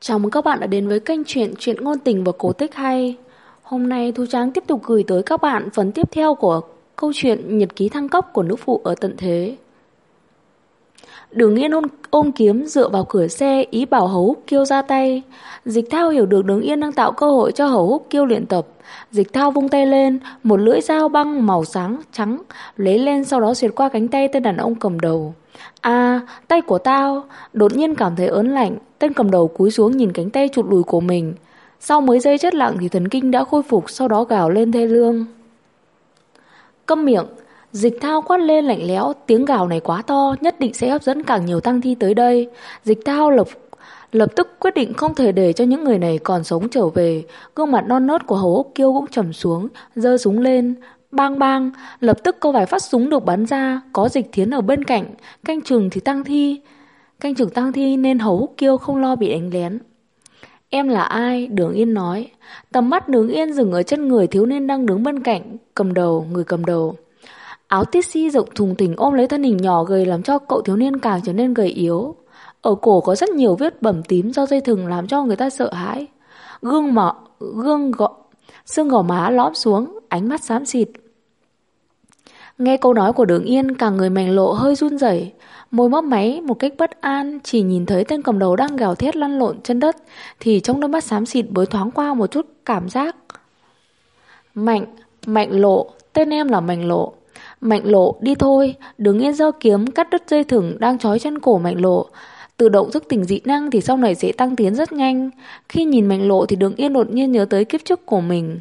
Chào mừng các bạn đã đến với kênh truyện ngôn tình và cổ tích hay. Hôm nay Thu Trang tiếp tục gửi tới các bạn phần tiếp theo của câu chuyện Nhật ký thăng cấp của nữ phụ ở tận thế. Đường Yên ôm kiếm dựa vào cửa xe, ý bảo Hầu Húc Kiêu ra tay. Dịch Thao hiểu được Đường Yên đang tạo cơ hội cho Hầu Húc Kiêu luyện tập. Dịch Thao vung tay lên, một lưỡi dao băng màu sáng trắng lấy lên, sau đó xuyệt qua cánh tay tên đàn ông cầm đầu. À, tay của tao! Đột nhiên cảm thấy ớn lạnh, tên cầm đầu cúi xuống nhìn cánh tay chụt lùi của mình. Sau mấy giây chết lặng thì thần kinh đã khôi phục, sau đó gào lên thê lương. Câm miệng! Dịch Thao quát lên lạnh lẽo, tiếng gào này quá to, nhất định sẽ hấp dẫn càng nhiều tang thi tới đây. Dịch Thao lập tức quyết định không thể để cho những người này còn sống trở về. Gương mặt non nớt của Hầu Úc Kiêu cũng trầm xuống, giơ súng lên. Bang bang, lập tức có vài phát súng được bắn ra, có Dịch Thiến ở bên cạnh, canh chừng tang thi nên Hầu Úc Kiêu không lo bị đánh lén. Em là ai? Đường Yên nói. Tầm mắt Đường Yên dừng ở chân người thiếu niên đang đứng bên cạnh, người cầm đầu. Áo tixi rộng thùng thình ôm lấy thân hình nhỏ gầy làm cho cậu thiếu niên càng trở nên gầy yếu. Ở cổ có rất nhiều vết bầm tím do dây thừng làm cho người ta sợ hãi. Xương gò má lõm xuống, ánh mắt xám xịt. Nghe câu nói của Đường Yên, cả người Mành Lộ hơi run rẩy, môi mấp máy một cách bất an. Chỉ nhìn thấy tên cầm đầu đang gào thét lăn lộn trên đất thì trong đôi mắt xám xịt mới thoáng qua một chút cảm giác. Mạnh Lộ, tên em là Mạnh Lộ. Mạnh Lộ, đi thôi. Đường Yên giơ kiếm cắt đứt dây thừng đang trói chân cổ Mạnh Lộ. Tự động thức tỉnh dị năng thì sau này sẽ tăng tiến rất nhanh. Khi nhìn Mạnh Lộ thì Đường Yên đột nhiên nhớ tới kiếp trước của mình.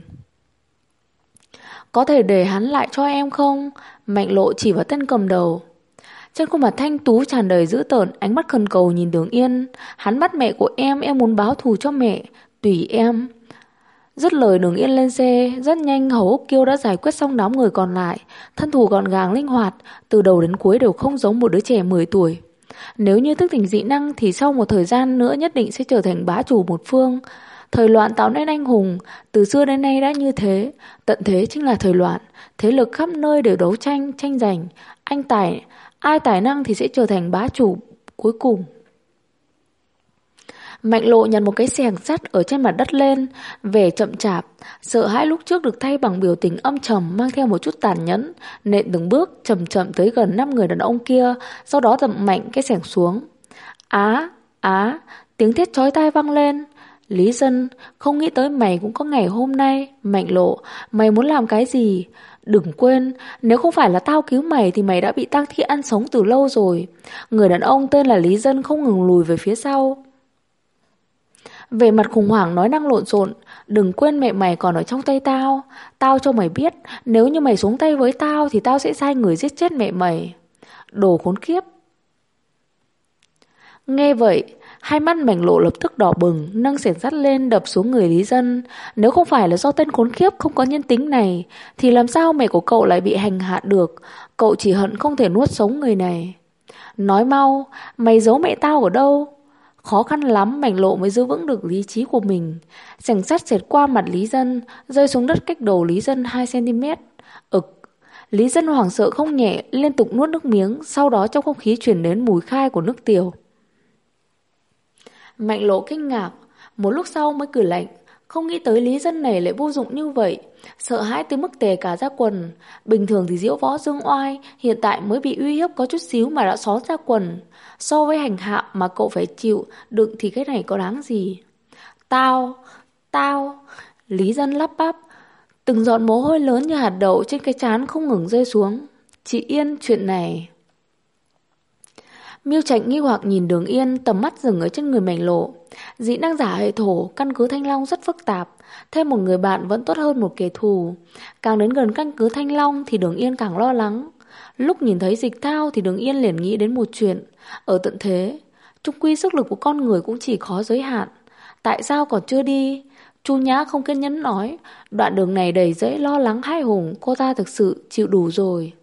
Có thể để hắn lại cho em không? Mạnh Lộ chỉ vào tên cầm đầu. Trên khuôn mặt thanh tú tràn đầy dữ tợn, ánh mắt khẩn cầu nhìn Đường Yên. Hắn bắt mẹ của em muốn báo thù cho mẹ. Tùy em. Dứt lời Đường Yên lên xe. Rất nhanh Hầu Úc Kiêu đã giải quyết xong đám người còn lại. Thân thủ gọn gàng linh hoạt, từ đầu đến cuối đều không giống một đứa trẻ 10 tuổi. Nếu như thức tỉnh dị năng thì sau một thời gian nữa nhất định sẽ trở thành bá chủ một phương. Thời loạn tạo nên anh hùng, từ xưa đến nay đã như thế. Tận thế chính là thời loạn, thế lực khắp nơi đều đấu tranh giành. Ai tài năng thì sẽ trở thành bá chủ cuối cùng. Mạnh Lộ nhặt một cái xẻng sắt ở trên mặt đất lên, vẻ chậm chạp, sợ hãi lúc trước được thay bằng biểu tình âm trầm mang theo một chút tàn nhẫn, nện từng bước chậm tới gần 5 người đàn ông kia, sau đó dậm mạnh cái xẻng xuống. Á, tiếng thét chói tai vang lên. Lý Dân, không nghĩ tới mày cũng có ngày hôm nay. Mạnh Lộ, mày muốn làm cái gì? Đừng quên, nếu không phải là tao cứu mày thì mày đã bị tang thi ăn sống từ lâu rồi. Người đàn ông tên là Lý Dân không ngừng lùi về phía sau. Về mặt khủng hoảng nói năng lộn xộn. Đừng quên mẹ mày còn ở trong tay tao. Tao cho mày biết, nếu như mày xuống tay với tao thì tao sẽ sai người giết chết mẹ mày. Đồ khốn kiếp. Nghe vậy, hai mắt Mảnh Lộ lập tức đỏ bừng, nâng xẻng sắt lên đập xuống người Lý Dân. Nếu không phải là do tên khốn kiếp không có nhân tính này thì làm sao mẹ của cậu lại bị hành hạ được? Cậu chỉ hận không thể nuốt sống người này. Nói mau, mày giấu mẹ tao ở đâu? Khó khăn lắm Mảnh Lộ mới giữ vững được lý trí của mình. Xẻng sắt xẹt qua mặt Lý Dân, rơi xuống đất cách đầu Lý Dân 2 cm. Lý Dân hoảng sợ không nhẹ, liên tục nuốt nước miếng. Sau đó trong không khí truyền đến mùi khai của nước tiểu. Mạnh Lộ kinh ngạc, một lúc sau mới cười lạnh, không nghĩ tới Lý Dân này lại vô dụng như vậy, sợ hãi tới mức tè cả ra quần. Bình thường thì diễu võ dương oai, hiện tại mới bị uy hiếp có chút xíu mà đã xón ra quần. So với hành hạ mà cậu phải chịu đựng thì cái này có đáng gì? Tao, Lý Dân lắp bắp, từng giọt mồ hôi lớn như hạt đậu trên cái trán không ngừng rơi xuống. Chị Yên, chuyện này... Miêu Trạch nghi hoặc nhìn Đường Yên, tầm mắt dừng ở trên người Mảnh Lộ. Dị năng giả hệ thổ, căn cứ Thanh Long rất phức tạp, thêm một người bạn vẫn tốt hơn một kẻ thù. Càng đến gần căn cứ Thanh Long thì Đường Yên càng lo lắng. Lúc nhìn thấy Dịch Thao thì Đường Yên liền nghĩ đến một chuyện. Ở tận thế, chung quy sức lực của con người cũng chỉ có giới hạn. Tại sao còn chưa đi? Chu Nhã không kiên nhẫn nói, đoạn đường này đầy rẫy lo lắng hãi hùng, cô ta thực sự chịu đủ rồi.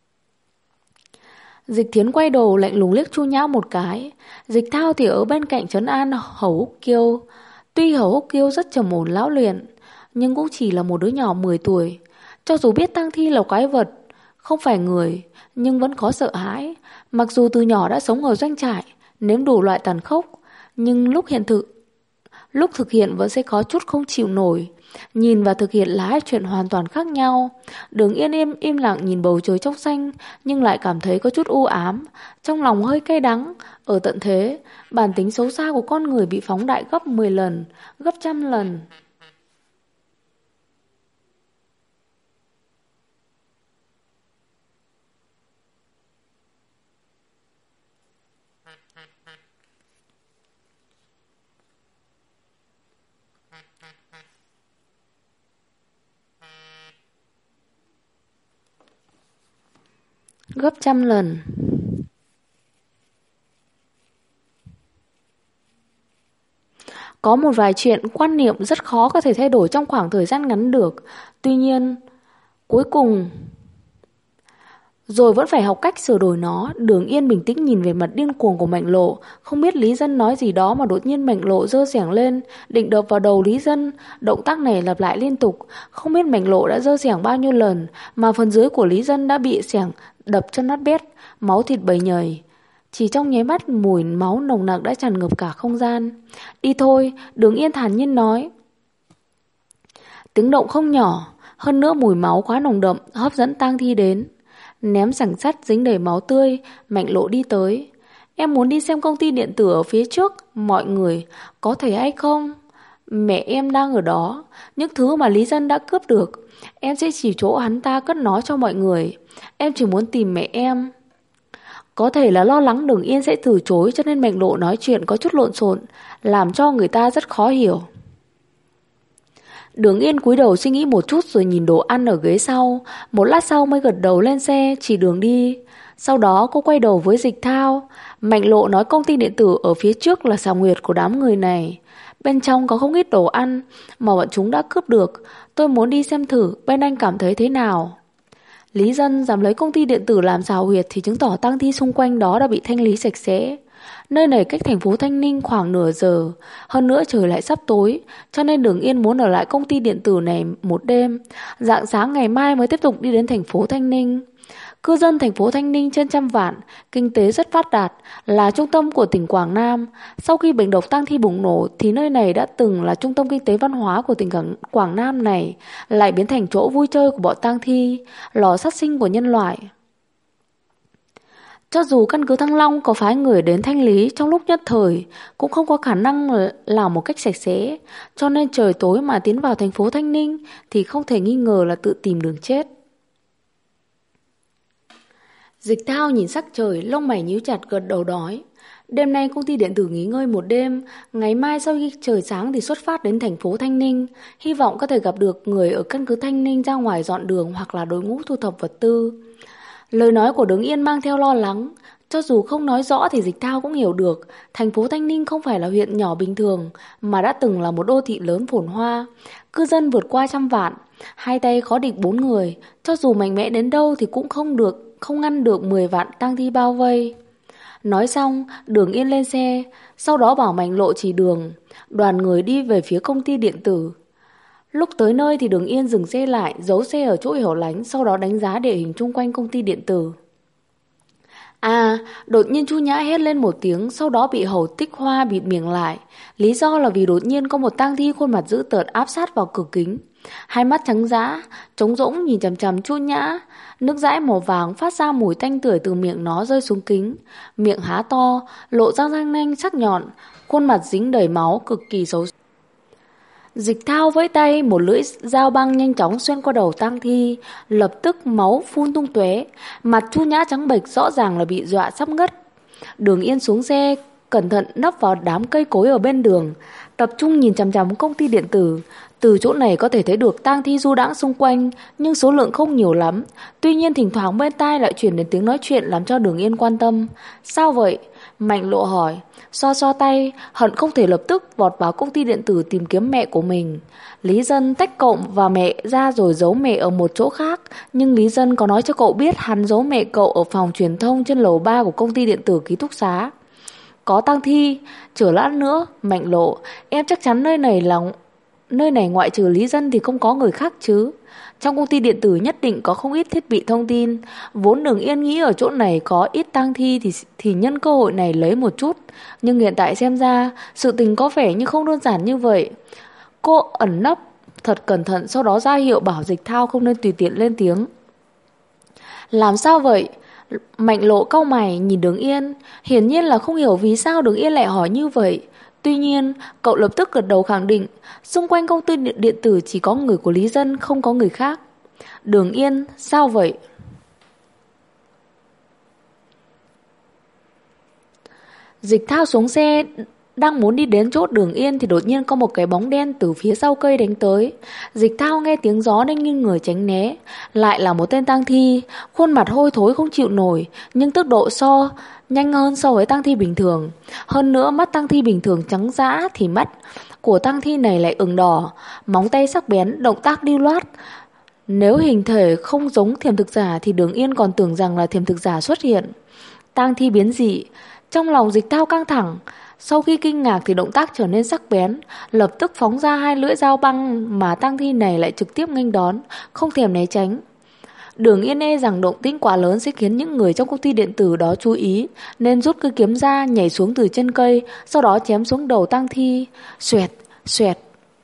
Dịch Thiến quay đầu lạnh lùng liếc Chu Nhã một cái. Dịch Thao thì ở bên cạnh trấn an Hầu Úc Kiêu. Tuy Hầu Úc Kiêu rất trầm ổn lão luyện, nhưng cũng chỉ là một đứa nhỏ 10 tuổi. Cho dù biết tang thi là quái vật, không phải người, nhưng vẫn có sợ hãi. Mặc dù từ nhỏ đã sống ở doanh trại, nếm đủ loại tàn khốc, nhưng lúc hiện thực lúc thực hiện vẫn sẽ có chút không chịu nổi. Nhìn và thực hiện là hai chuyện hoàn toàn khác nhau. Đường Yên im lặng nhìn bầu trời trong xanh, nhưng lại cảm thấy có chút u ám, trong lòng hơi cay đắng. Ở tận thế, bản tính xấu xa của con người bị phóng đại gấp 10 lần, gấp trăm lần. Gấp trăm lần. Có một vài chuyện quan niệm rất khó có thể thay đổi trong khoảng thời gian ngắn được. Tuy nhiên, cuối cùng rồi vẫn phải học cách sửa đổi nó. Đường Yên bình tĩnh nhìn về mặt điên cuồng của Mạnh Lộ. Không biết Lý Dân nói gì đó mà đột nhiên Mạnh Lộ giơ xẻng lên, định đập vào đầu Lý Dân. Động tác này lặp lại liên tục. Không biết Mạnh Lộ đã giơ xẻng bao nhiêu lần, mà phần dưới của Lý Dân đã bị xẻng đập cho nát bét, máu thịt bầy nhầy. Chỉ trong nháy mắt, mùi máu nồng nặc đã tràn ngập cả không gian. Đi thôi, Đường Yên thản nhiên nói. Tiếng động không nhỏ, hơn nữa mùi máu quá nồng đậm hấp dẫn tang thi đến. Ném sảng sắt dính đầy máu tươi, Mạnh Lộ đi tới. Em muốn đi xem công ty điện tử ở phía trước, mọi người có thể hay không? Mẹ em đang ở đó, những thứ mà Lý Dân đã cướp được, em sẽ chỉ chỗ hắn ta cất nó cho mọi người. Em chỉ muốn tìm mẹ em. Có thể là lo lắng Đường Yên sẽ từ chối, cho nên Mạnh Lộ nói chuyện có chút lộn xộn, làm cho người ta rất khó hiểu. Đường Yên cúi đầu suy nghĩ một chút rồi nhìn đồ ăn ở ghế sau. Một lát sau mới gật đầu lên xe chỉ đường đi. Sau đó cô quay đầu với Dịch Thao. Mạnh Lộ nói công ty điện tử ở phía trước là xào huyệt của đám người này. Bên trong có không ít đồ ăn mà bọn chúng đã cướp được. Tôi muốn đi xem thử, bên anh cảm thấy thế nào? Lý Dân dám lấy công ty điện tử làm xào huyệt thì chứng tỏ tang thi xung quanh đó đã bị thanh lý sạch sẽ. Nơi này cách thành phố Thanh Ninh khoảng nửa giờ. Hơn nữa trời lại sắp tối, cho nên Đường Yên muốn ở lại công ty điện tử này một đêm. Rạng sáng ngày mai mới tiếp tục đi đến thành phố Thanh Ninh. Cư dân thành phố Thanh Ninh trên trăm vạn, kinh tế rất phát đạt, là trung tâm của tỉnh Quảng Nam. Sau khi bệnh độc tang thi bùng nổ thì nơi này đã từng là trung tâm kinh tế văn hóa của tỉnh Quảng Nam này, lại biến thành chỗ vui chơi của bọn tang thi, lò sát sinh của nhân loại. Cho dù căn cứ Thăng Long có phái người đến thanh lý trong lúc nhất thời, cũng không có khả năng làm một cách sạch sẽ, cho nên trời tối mà tiến vào thành phố Thanh Ninh thì không thể nghi ngờ là tự tìm đường chết. Dịch Thao nhìn sắc trời, lông mày nhíu chặt, gật đầu nói. Đêm nay công ty điện tử nghỉ ngơi một đêm, ngày mai sau khi trời sáng thì xuất phát đến thành phố Thanh Ninh, hy vọng có thể gặp được người ở căn cứ Thanh Ninh ra ngoài dọn đường hoặc là đội ngũ thu thập vật tư. Lời nói của Đường Yên mang theo lo lắng. Cho dù không nói rõ thì Dịch Thao cũng hiểu được thành phố Thanh Ninh không phải là huyện nhỏ bình thường, mà đã từng là một đô thị lớn phồn hoa, cư dân vượt qua trăm vạn, hai tay khó địch bốn người. Cho dù mạnh mẽ đến đâu thì cũng không ngăn được 10 vạn tang thi bao vây. Nói xong, Đường Yên lên xe, sau đó bảo Mạnh Lộ chỉ đường. Đoàn người đi về phía công ty điện tử. Lúc tới nơi thì Đường Yên dừng xe lại, giấu xe ở chỗ hẻo lánh, sau đó đánh giá địa hình chung quanh công ty điện tử. Đột nhiên Chu Nhã hét lên một tiếng, sau đó bị Hầu Tích Hoa bịt miệng lại. Lý do là vì đột nhiên có một tang thi khuôn mặt dữ tợn áp sát vào cửa kính. Hai mắt trắng dã, trống rỗng nhìn chằm chằm Chu Nhã. Nước dãi màu vàng phát ra mùi tanh tưởi từ miệng nó rơi xuống kính. Miệng há to, lộ ra răng nanh sắc nhọn, khuôn mặt dính đầy máu, cực kỳ xấu. Dịch Thao với tay, một lưỡi dao băng nhanh chóng xuyên qua đầu tang thi, lập tức máu phun tung tóe. Mặt Chu Nhã trắng bệch, rõ ràng là bị dọa sắp ngất. Đường Yên xuống xe, cẩn thận nấp vào đám cây cối ở bên đường, tập trung nhìn chằm chằm công ty điện tử. Từ chỗ này có thể thấy được tang thi du đãng xung quanh, nhưng số lượng không nhiều lắm. Tuy nhiên thỉnh thoảng bên tai lại truyền đến tiếng nói chuyện làm cho Đường Yên quan tâm. Sao vậy? Mạnh Lộ hỏi. Xoa xoa tay, hận không thể lập tức vọt vào công ty điện tử tìm kiếm mẹ của mình. Lý Dân tách cậu và mẹ ra rồi giấu mẹ ở một chỗ khác, nhưng Lý Dân có nói cho cậu biết hắn giấu mẹ cậu ở phòng truyền thông trên lầu 3 của công ty điện tử ký túc xá. Có tang thi, chờ lát nữa. Mạnh Lộ, em chắc chắn nơi này là nơi này ngoại trừ Lý Dân thì không có người khác chứ. Trong công ty điện tử nhất định có không ít thiết bị thông tin. Vốn Đường Yên nghĩ ở chỗ này có ít tang thi thì nhân cơ hội này lấy một chút. Nhưng hiện tại xem ra sự tình có vẻ như không đơn giản như vậy. Cô ẩn nấp thật cẩn thận, sau đó ra hiệu bảo Dịch Thao không nên tùy tiện lên tiếng. Làm sao vậy? Mạnh Lộ cau mày nhìn Đường Yên, hiển nhiên là không hiểu vì sao Đường Yên lại hỏi như vậy. Tuy nhiên, cậu lập tức gật đầu khẳng định, xung quanh công ty điện tử chỉ có người của Lý Dân, không có người khác. Đường Yên, sao vậy? Dịch Thao xuống xe, đang muốn đi đến chỗ Đường Yên thì đột nhiên có một cái bóng đen từ phía sau cây đánh tới. Dịch Thao nghe tiếng gió nên nghiêng người tránh né. Lại là một tên tang thi, khuôn mặt hôi thối không chịu nổi, nhưng tốc độ nhanh hơn so với tang thi bình thường. Hơn nữa mắt tang thi bình thường trắng dã thì mắt của tang thi này lại ửng đỏ, móng tay sắc bén, động tác điêu loát. Nếu hình thể không giống thiểm thực giả thì Đường Yên còn tưởng rằng là thiểm thực giả xuất hiện. Tang thi biến dị. Trong lòng Dịch Thao căng thẳng. Sau khi kinh ngạc thì động tác trở nên sắc bén, lập tức phóng ra hai lưỡi dao băng mà tang thi này lại trực tiếp nghênh đón, không thèm né tránh. Đường Yên e rằng động tĩnh quá lớn sẽ khiến những người trong công ty điện tử đó chú ý, nên rút cây kiếm ra, nhảy xuống từ chân cây, sau đó chém xuống đầu tang thi. Xoẹt, xoẹt.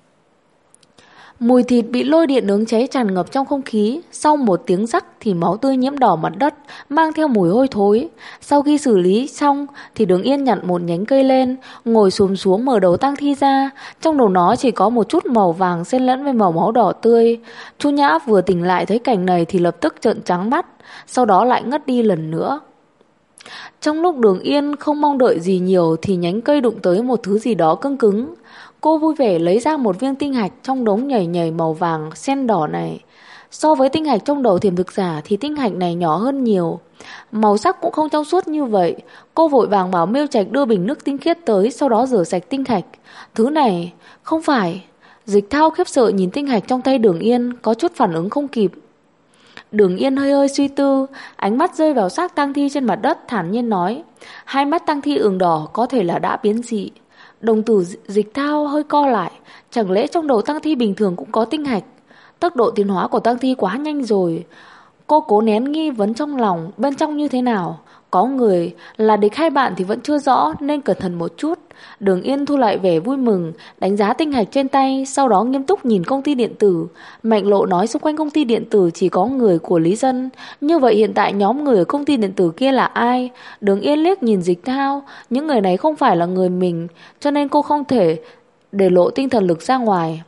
Mùi thịt bị lôi điện nướng cháy tràn ngập trong không khí. Sau một tiếng rắc thì máu tươi nhiễm đỏ mặt đất, mang theo mùi hôi thối. Sau khi xử lý xong thì Đường Yên nhặt một nhánh cây lên, ngồi xùm xuống mở đầu tang thi ra. Trong đầu nó chỉ có một chút màu vàng xen lẫn với màu máu đỏ tươi. Chu Nhã vừa tỉnh lại thấy cảnh này thì lập tức trợn trắng mắt, sau đó lại ngất đi lần nữa. Trong lúc Đường Yên không mong đợi gì nhiều thì nhánh cây đụng tới một thứ gì đó cứng cứng. Cô vui vẻ lấy ra một viên tinh hạch trong đống nhảy nhảy màu vàng xen đỏ này. So với tinh hạch trong đầu thiểm thực giả thì tinh hạch này nhỏ hơn nhiều. Màu sắc cũng không trong suốt như vậy. Cô vội vàng bảo Miêu Trạch đưa bình nước tinh khiết tới, sau đó rửa sạch tinh hạch. Thứ này, không phải. Dịch Thao khiếp sợ nhìn tinh hạch trong tay Đường Yên, có chút phản ứng không kịp. Đường Yên hơi hơi suy tư, ánh mắt rơi vào xác tang thi trên mặt đất, thản nhiên nói. Hai mắt tang thi ửng đỏ có thể là đã biến dị. Đồng tử Dịch Thao hơi co lại, chẳng lẽ trong đầu tang thi bình thường cũng có tinh hạch? Tốc độ tiến hóa của tang thi quá nhanh rồi. Cô cố nén nghi vấn trong lòng, bên trong như thế nào? Có người là địch hay bạn thì vẫn chưa rõ, nên cẩn thận một chút. Đường Yên thu lại vẻ vui mừng, đánh giá tinh hạch trên tay, sau đó nghiêm túc nhìn công ty điện tử. Mạnh Lộ nói xung quanh công ty điện tử chỉ có người của Lý Dân. Như vậy hiện tại nhóm người ở công ty điện tử kia là ai? Đường Yên liếc nhìn Dịch Thao, những người này không phải là người mình, cho nên cô không thể để lộ tinh thần lực ra ngoài.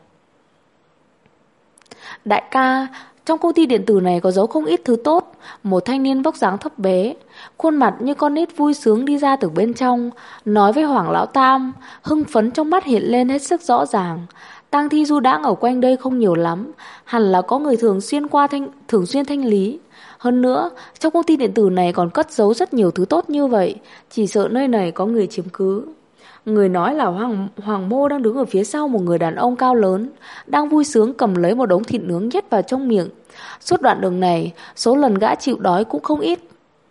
Đại ca, trong công ty điện tử này có giấu không ít thứ tốt. Một thanh niên vóc dáng thấp bé, khuôn mặt như con nít vui sướng đi ra từ bên trong, nói với Hoàng Lão Tam, hưng phấn trong mắt hiện lên hết sức rõ ràng. Tang thi du đãng ở quanh đây không nhiều lắm, hẳn là có người thường xuyên thanh lý. Hơn nữa, trong công ty điện tử này còn cất giấu rất nhiều thứ tốt như vậy, chỉ sợ nơi này có người chiếm cứ. Người nói là Hoàng Mô đang đứng ở phía sau một người đàn ông cao lớn, đang vui sướng cầm lấy một đống thịt nướng nhét vào trong miệng. Suốt đoạn đường này, số lần gã chịu đói cũng không ít.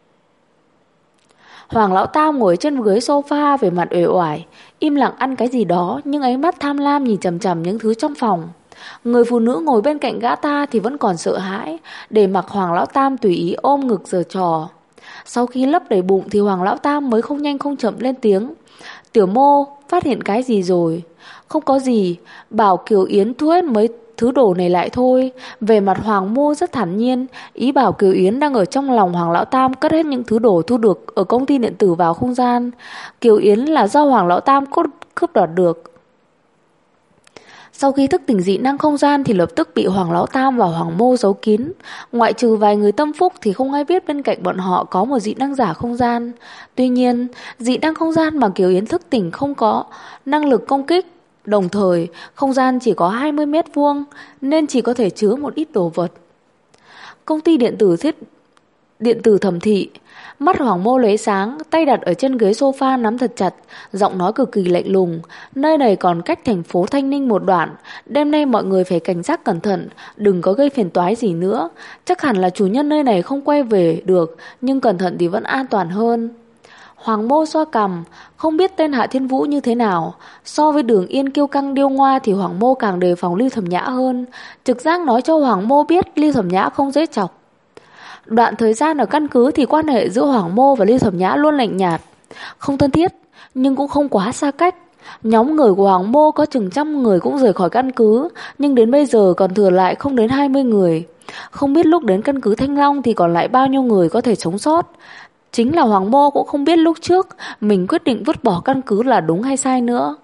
Hoàng Lão Tam ngồi trên ghế sofa về mặt uể oải, im lặng ăn cái gì đó, nhưng ánh mắt tham lam nhìn chằm chằm những thứ trong phòng. Người phụ nữ ngồi bên cạnh gã ta thì vẫn còn sợ hãi, để mặc Hoàng Lão Tam tùy ý ôm ngực giở trò. Sau khi lấp đầy bụng thì Hoàng Lão Tam mới không nhanh không chậm lên tiếng. Tiểu Mô, phát hiện cái gì rồi? Không có gì, bảo Kiều Yến thu hết mấy thứ đồ này lại thôi. Về mặt Hoàng Mô rất thản nhiên, ý bảo Kiều Yến đang ở trong lòng Hoàng Lão Tam cất hết những thứ đồ thu được ở công ty điện tử vào không gian. Kiều Yến là do Hoàng Lão Tam cướp đoạt được. Sau khi thức tỉnh dị năng không gian thì lập tức bị Hoàng Lão Tam và Hoàng Mô giấu kín. Ngoại trừ vài người tâm phúc thì không ai biết bên cạnh bọn họ có một dị năng giả không gian. Tuy nhiên, dị năng không gian mà Kiều Yến thức tỉnh không có năng lực công kích. Đồng thời, không gian chỉ có 20 mét vuông nên chỉ có thể chứa một ít đồ vật. Công ty điện tử Thẩm Thị. Mắt Hoàng Mô lóe sáng, tay đặt ở trên ghế sofa nắm thật chặt, giọng nói cực kỳ lạnh lùng. Nơi này còn cách thành phố Thanh Ninh một đoạn, đêm nay mọi người phải cảnh giác cẩn thận, đừng có gây phiền toái gì nữa. Chắc hẳn là chủ nhân nơi này không quay về được, nhưng cẩn thận thì vẫn an toàn hơn. Hoàng Mô xoa cằm, không biết tên Hạ Thiên Vũ như thế nào. So với Đường Yên kiêu căng điêu ngoa thì Hoàng Mô càng đề phòng Lưu Thẩm Nhã hơn. Trực giác nói cho Hoàng Mô biết Lưu Thẩm Nhã không dễ chọc. Đoạn thời gian ở căn cứ thì quan hệ giữa Hoàng Mô và Lưu Thẩm Nhã luôn lạnh nhạt, không thân thiết, nhưng cũng không quá xa cách. Nhóm người của Hoàng Mô có chừng 100 người cũng rời khỏi căn cứ, nhưng đến bây giờ còn thừa lại không đến 20 người. Không biết lúc đến căn cứ Thanh Long thì còn lại bao nhiêu người có thể sống sót. Chính là Hoàng Mô cũng không biết lúc trước mình quyết định vứt bỏ căn cứ là đúng hay sai nữa.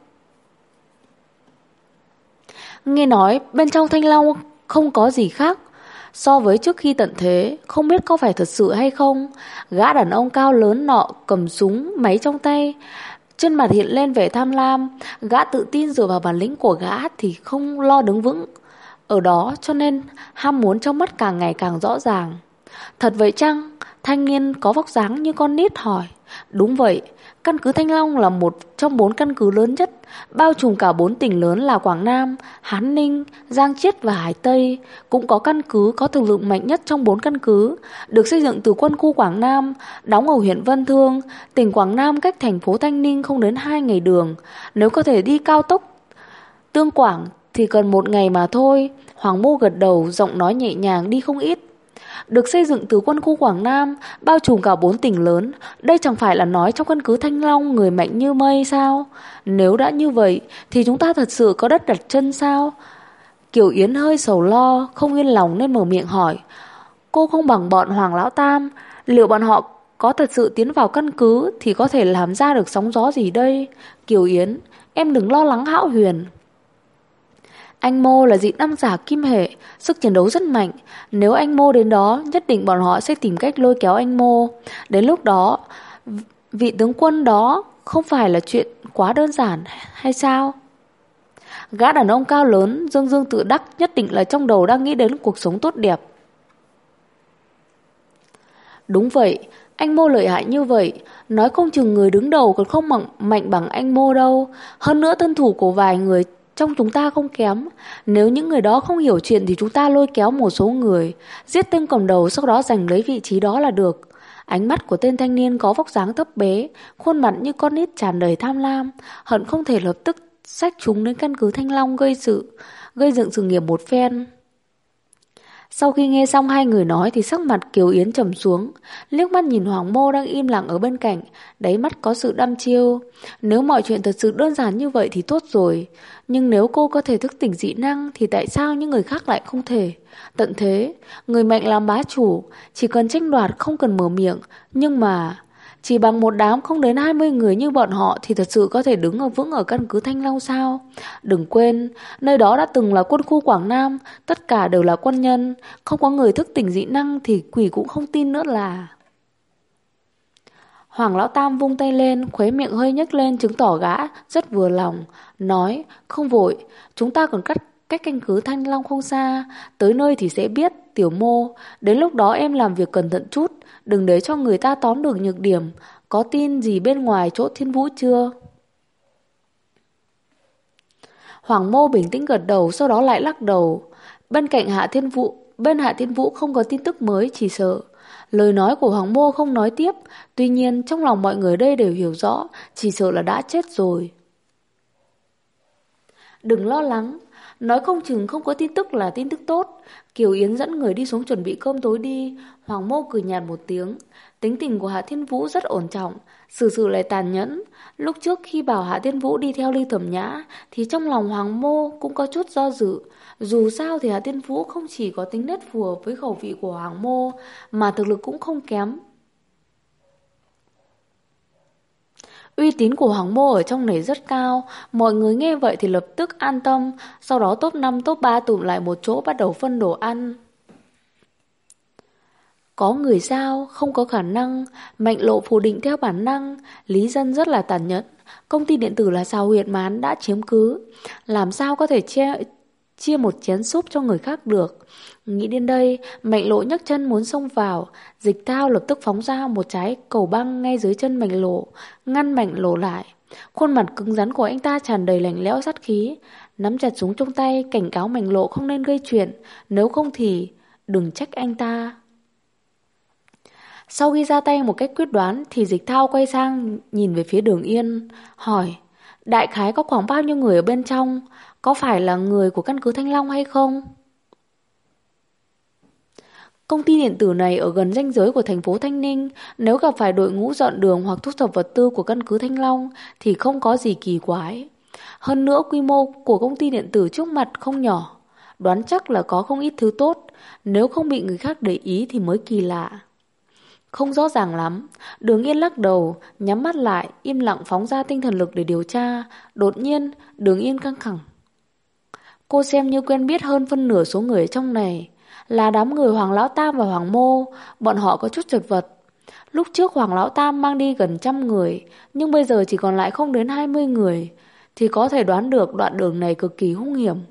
Nghe nói bên trong Thanh Long không có gì khác so với trước khi tận thế, không biết có phải thật sự hay không. Gã đàn ông cao lớn nọ cầm súng máy trong tay, trên mặt hiện lên vẻ tham lam. Gã tự tin dựa vào bản lĩnh của gã thì không lo đứng vững ở đó, cho nên ham muốn trong mắt càng ngày càng rõ ràng. Thật vậy chăng? Thanh niên có vóc dáng như con nít hỏi. Đúng vậy, căn cứ Thanh Long là một trong 4 căn cứ lớn nhất, bao trùm cả 4 tỉnh lớn là Quảng Nam, Hán Ninh, Giang Chiết và Hải Tây. Cũng có căn cứ có thực lực mạnh nhất trong 4 căn cứ, được xây dựng từ quân khu Quảng Nam, đóng ở huyện Vân Thương. Tỉnh Quảng Nam cách thành phố Thanh Ninh không đến 2 ngày đường. Nếu có thể đi cao tốc Tương Quảng thì cần 1 ngày mà thôi. Hoàng Mô gật đầu, giọng nói nhẹ nhàng đi không ít. Được xây dựng từ quân khu Quảng Nam, bao trùm cả 4 tỉnh lớn, đây chẳng phải là nói trong căn cứ Thanh Long người mạnh như mây sao? Nếu đã như vậy thì chúng ta thật sự có đất đặt chân sao? Kiều Yến hơi sầu lo, không yên lòng nên mở miệng hỏi. Cô không bằng bọn Hoàng Lão Tam, liệu bọn họ có thật sự tiến vào căn cứ thì có thể làm ra được sóng gió gì đây? Kiều Yến, em đừng lo lắng Hão Huyền. Anh Mô là dị năng giả kim hệ, sức chiến đấu rất mạnh. Nếu anh Mô đến đó, nhất định bọn họ sẽ tìm cách lôi kéo anh Mô. Đến lúc đó, vị tướng quân đó không phải là chuyện quá đơn giản hay sao? Gã đàn ông cao lớn, dương dương tự đắc, nhất định là trong đầu đang nghĩ đến cuộc sống tốt đẹp. Đúng vậy, anh Mô lợi hại như vậy, nói không chừng người đứng đầu còn không mạnh bằng anh Mô đâu. Hơn nữa thân thủ của vài người trong chúng ta không kém. Nếu những người đó không hiểu chuyện thì chúng ta lôi kéo một số người, giết tên cầm đầu, sau đó giành lấy vị trí đó là được. Ánh mắt của tên thanh niên có vóc dáng thấp bé, khuôn mặt như con nít tràn đầy tham lam, hận không thể lập tức xách chúng đến căn cứ Thanh Long gây dựng sự nghiệp một phen. Sau khi nghe xong hai người nói thì sắc mặt Kiều Yến trầm xuống, liếc mắt nhìn Hoàng Mô đang im lặng ở bên cạnh, đáy mắt có sự đăm chiêu. Nếu mọi chuyện thật sự đơn giản như vậy thì tốt rồi, nhưng nếu cô có thể thức tỉnh dị năng thì tại sao những người khác lại không thể? Tận thế, người mạnh làm bá chủ, chỉ cần tranh đoạt không cần mở miệng, nhưng mà chỉ bằng một đám không đến 20 người như bọn họ thì thật sự có thể đứng vững ở căn cứ Thanh Long sao? Đừng quên, nơi đó đã từng là quân khu Quảng Nam, tất cả đều là quân nhân, không có người thức tỉnh dị năng thì quỷ cũng không tin nữa là... Hoàng Lão Tam vung tay lên, khóe miệng hơi nhếch lên chứng tỏ gã rất vừa lòng, nói, không vội, chúng ta còn cách căn cứ Thanh Long không xa, tới nơi thì sẽ biết. Tiểu Mô, đến lúc đó em làm việc cẩn thận chút, đừng để cho người ta tóm được nhược điểm. Có tin gì bên ngoài chỗ Thiên Vũ chưa? Hoàng Mô bình tĩnh gật đầu, sau đó lại lắc đầu. Bên Hạ Thiên Vũ không có tin tức mới, chỉ sợ. Lời nói của Hoàng Mô không nói tiếp, tuy nhiên trong lòng mọi người đây đều hiểu rõ, chỉ sợ là đã chết rồi. Đừng lo lắng, nói không chừng không có tin tức là tin tức tốt. Kiều Yến dẫn người đi xuống chuẩn bị cơm tối đi. Hoàng Mô cười nhạt một tiếng. Tính tình của Hạ Thiên Vũ rất ổn trọng, xử sự lại tàn nhẫn. Lúc trước khi bảo Hạ Thiên Vũ đi theo Ly Thẩm Nhã thì trong lòng Hoàng Mô cũng có chút do dự. Dù sao thì Hạ Thiên Vũ không chỉ có tính nết phù hợp với khẩu vị của Hoàng Mô, mà thực lực cũng không kém. Uy tín của Hoàng Mô ở trong này rất cao, mọi người nghe vậy thì lập tức an tâm, sau đó top 5 top 3 tụm lại một chỗ bắt đầu phân đồ ăn. Có người sao, không có khả năng, Mạnh Lộ phủ định theo bản năng, Lý Dân rất là tàn nhẫn, công ty điện tử là sao huyệt mà hắn đã chiếm cứ, làm sao có thể chia một chén súp cho người khác được. Nghĩ đến đây, Mạnh Lộ nhấc chân muốn xông vào, Dịch Thao lập tức phóng ra một trái cầu băng ngay dưới chân Mạnh Lộ, ngăn Mạnh Lộ lại. Khuôn mặt cứng rắn của anh ta tràn đầy lạnh lẽo sát khí, nắm chặt súng trong tay, cảnh cáo Mạnh Lộ không nên gây chuyện, nếu không thì đừng trách anh ta. Sau khi ra tay một cách quyết đoán thì Dịch Thao quay sang nhìn về phía Đường Yên, hỏi: đại khái có khoảng bao nhiêu người ở bên trong? Có phải là người của căn cứ Thanh Long hay không? Công ty điện tử này ở gần ranh giới của thành phố Thanh Ninh, nếu gặp phải đội ngũ dọn đường hoặc thu thập vật tư của căn cứ Thanh Long thì không có gì kỳ quái. Hơn nữa quy mô của công ty điện tử trước mặt không nhỏ, đoán chắc là có không ít thứ tốt, nếu không bị người khác để ý thì mới kỳ lạ. Không rõ ràng lắm, Đường Yên lắc đầu, nhắm mắt lại, im lặng phóng ra tinh thần lực để điều tra. Đột nhiên, Đường Yên căng thẳng. Cô xem như quen biết hơn phân nửa số người trong này, là đám người Hoàng Lão Tam và Hoàng Mô, bọn họ có chút chật vật. Lúc trước Hoàng Lão Tam mang đi gần 100 người, nhưng bây giờ chỉ còn lại không đến 20 người, thì có thể đoán được đoạn đường này cực kỳ hung hiểm.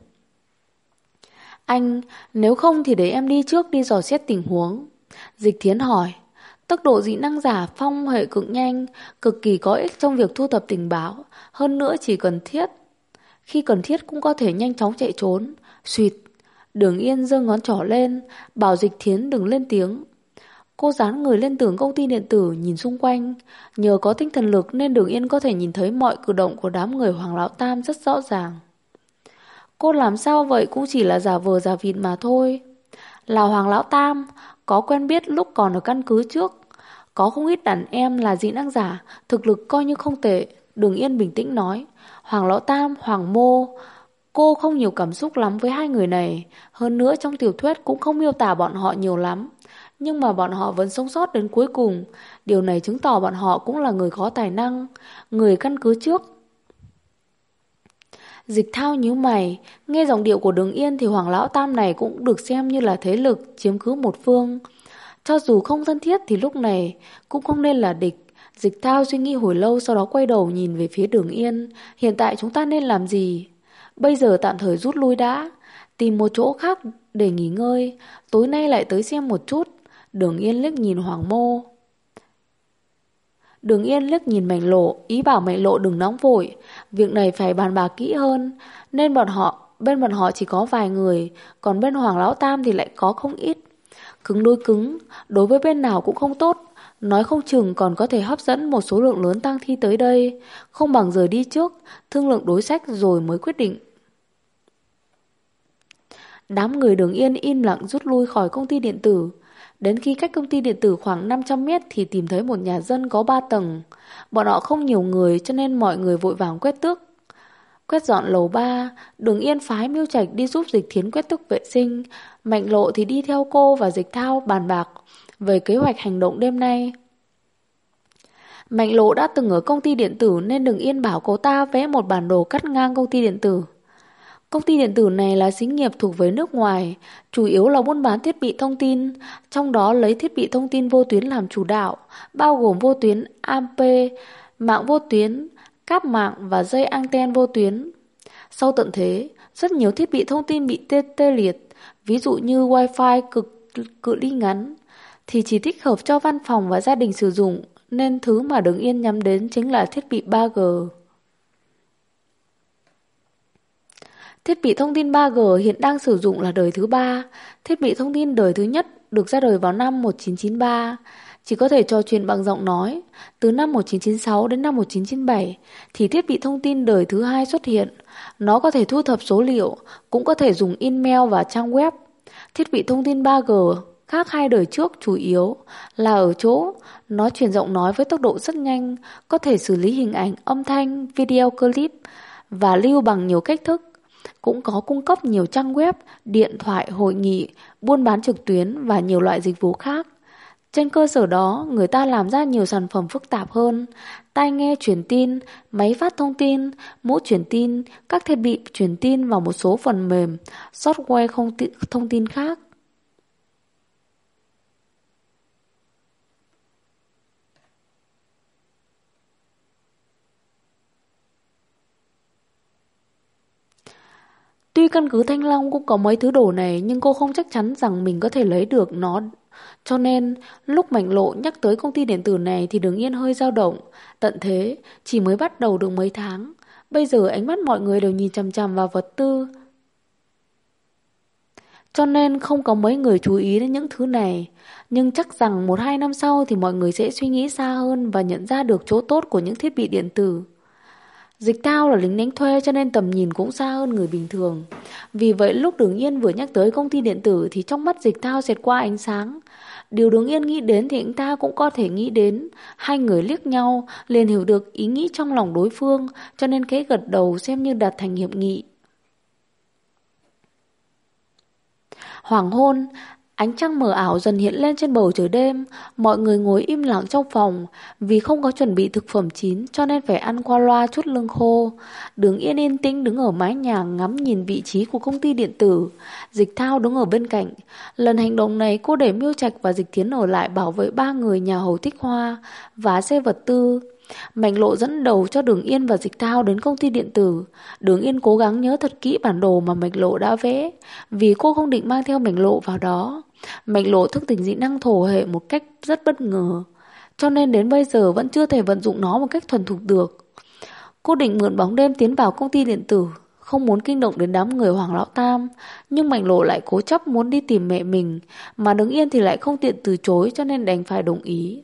Anh, nếu không thì để em đi trước đi dò xét tình huống. Dịch Thiến hỏi. Tốc độ dị năng giả phong hệ cực nhanh, cực kỳ có ích trong việc thu thập tình báo, hơn nữa khi cần thiết cũng có thể nhanh chóng chạy trốn. Xuyệt, Đường Yên giơ ngón trỏ lên, bảo Dịch Thiến đừng lên tiếng. Cô dán người lên tường công ty điện tử nhìn xung quanh, nhờ có tinh thần lực nên Đường Yên có thể nhìn thấy mọi cử động của đám người Hoàng Lão Tam rất rõ ràng. Cô làm sao vậy cũng chỉ là giả vờ giả vịt mà thôi. Là Hoàng Lão Tam, có quen biết lúc còn ở căn cứ trước. Có không ít đàn em là dị năng giả, thực lực coi như không tệ. Đường Yên bình tĩnh nói. Hoàng Lão Tam, Hoàng Mô, cô không nhiều cảm xúc lắm với hai người này. Hơn nữa trong tiểu thuyết cũng không miêu tả bọn họ nhiều lắm. Nhưng mà bọn họ vẫn sống sót đến cuối cùng. Điều này chứng tỏ bọn họ cũng là người có tài năng, người căn cứ trước. Dịch Thao nhíu mày, nghe giọng điệu của Đường Yên thì Hoàng Lão Tam này cũng được xem như là thế lực chiếm cứ một phương. Cho dù không thân thiết thì lúc này cũng không nên là địch. Dịch Thao suy nghĩ hồi lâu, sau đó quay đầu nhìn về phía Đường Yên. Hiện tại chúng ta nên làm gì? Bây giờ tạm thời rút lui đã, tìm một chỗ khác để nghỉ ngơi. Tối nay lại tới xem một chút. Đường Yên liếc nhìn Hoàng Mô. Đường Yên liếc nhìn Mạnh Lộ, ý bảo Mạnh Lộ đừng nóng vội, việc này phải bàn bạc kỹ hơn, nên bên bọn họ chỉ có vài người, còn bên Hoàng Lão Tam thì lại có không ít. Cứng đối cứng, đối với bên nào cũng không tốt, nói không chừng còn có thể hấp dẫn một số lượng lớn tang thi tới đây, không bằng rời đi trước, thương lượng đối sách rồi mới quyết định. Đám người Đường Yên im lặng rút lui khỏi công ty điện tử. Đến khi cách công ty điện tử khoảng 500 mét thì tìm thấy một nhà dân có 3 tầng. Bọn họ không nhiều người cho nên mọi người vội vàng quét dọn lầu 3. Đường Yên phái Miêu Trạch đi giúp Dịch Thiến quét tước vệ sinh. Mạnh Lộ thì đi theo cô và Dịch Thao bàn bạc về kế hoạch hành động đêm nay. Mạnh Lộ đã từng ở công ty điện tử nên Đường Yên bảo cô ta vẽ một bản đồ cắt ngang công ty điện tử. Công ty điện tử này là xí nghiệp thuộc về nước ngoài, chủ yếu là buôn bán thiết bị thông tin, trong đó lấy thiết bị thông tin vô tuyến làm chủ đạo, bao gồm vô tuyến AP, mạng vô tuyến, cáp mạng và dây anten vô tuyến. Sau tận thế, rất nhiều thiết bị thông tin bị tê liệt, ví dụ như Wi-Fi cự ly ngắn, thì chỉ thích hợp cho văn phòng và gia đình sử dụng, nên thứ mà Đường Yên nhắm đến chính là thiết bị 3G. Thiết bị thông tin 3G hiện đang sử dụng là đời thứ 3, thiết bị thông tin đời thứ nhất được ra đời vào năm 1993, chỉ có thể trò chuyện bằng giọng nói. Từ năm 1996 đến năm 1997 thì thiết bị thông tin đời thứ 2 xuất hiện. Nó có thể thu thập số liệu, cũng có thể dùng email và trang web. Thiết bị thông tin 3G khác hai đời trước chủ yếu là ở chỗ nó truyền giọng nói với tốc độ rất nhanh, có thể xử lý hình ảnh, âm thanh, video clip và lưu bằng nhiều cách thức. Cũng có cung cấp nhiều trang web, điện thoại, hội nghị, buôn bán trực tuyến và nhiều loại dịch vụ khác. Trên cơ sở đó, người ta làm ra nhiều sản phẩm phức tạp hơn, tai nghe truyền tin, máy phát thông tin, mũ truyền tin, các thiết bị truyền tin và một số phần mềm, software thông tin khác. Tuy căn cứ Thanh Long cũng có mấy thứ đồ này nhưng cô không chắc chắn rằng mình có thể lấy được nó. Cho nên lúc Mạnh Lộ nhắc tới công ty điện tử này thì Đường Yên hơi dao động. Tận thế chỉ mới bắt đầu được mấy tháng. Bây giờ ánh mắt mọi người đều nhìn chằm chằm vào vật tư. cho nên không có mấy người chú ý đến những thứ này. Nhưng chắc rằng 1-2 năm sau thì mọi người sẽ suy nghĩ xa hơn và nhận ra được chỗ tốt của những thiết bị điện tử. Dịch Thao là lính đánh thuê cho nên tầm nhìn cũng xa hơn người bình thường. Vì vậy lúc Đường Yên vừa nhắc tới công ty điện tử thì trong mắt Dịch Thao xẹt qua ánh sáng. Điều Đường Yên nghĩ đến thì anh ta cũng có thể nghĩ đến. Hai người liếc nhau, liền hiểu được ý nghĩ trong lòng đối phương, cho nên khẽ gật đầu xem như đạt thành hiệp nghị. Hoàng hôn, ánh trăng mờ ảo dần hiện lên trên bầu trời đêm. Mọi người ngồi im lặng trong phòng. Vì không có chuẩn bị thực phẩm chín cho nên phải ăn qua loa chút lương khô. Đường Yên yên tĩnh đứng ở mái nhà ngắm nhìn vị trí của công ty điện tử. Dịch Thao đứng ở bên cạnh. Lần hành động này cô để Miêu Trạch và Dịch Thiến ở lại bảo vệ 3 người nhà Hầu Tích Hoa và xe vật tư. Mạnh Lộ dẫn đầu cho Đường Yên và Dịch Thao đến công ty điện tử. Đường Yên cố gắng nhớ thật kỹ bản đồ mà Mạnh Lộ đã vẽ, vì cô không định mang theo Mạnh Lộ vào đó. Mạnh Lộ thức tỉnh dị năng thổ hệ một cách rất bất ngờ, cho nên đến bây giờ vẫn chưa thể vận dụng nó một cách thuần thục được. Cô định mượn bóng đêm tiến vào công ty điện tử, không muốn kinh động đến đám người Hoàng Lão Tam, nhưng Mạnh Lộ lại cố chấp muốn đi tìm mẹ mình, mà Đường Yên thì lại không tiện từ chối cho nên đành phải đồng ý.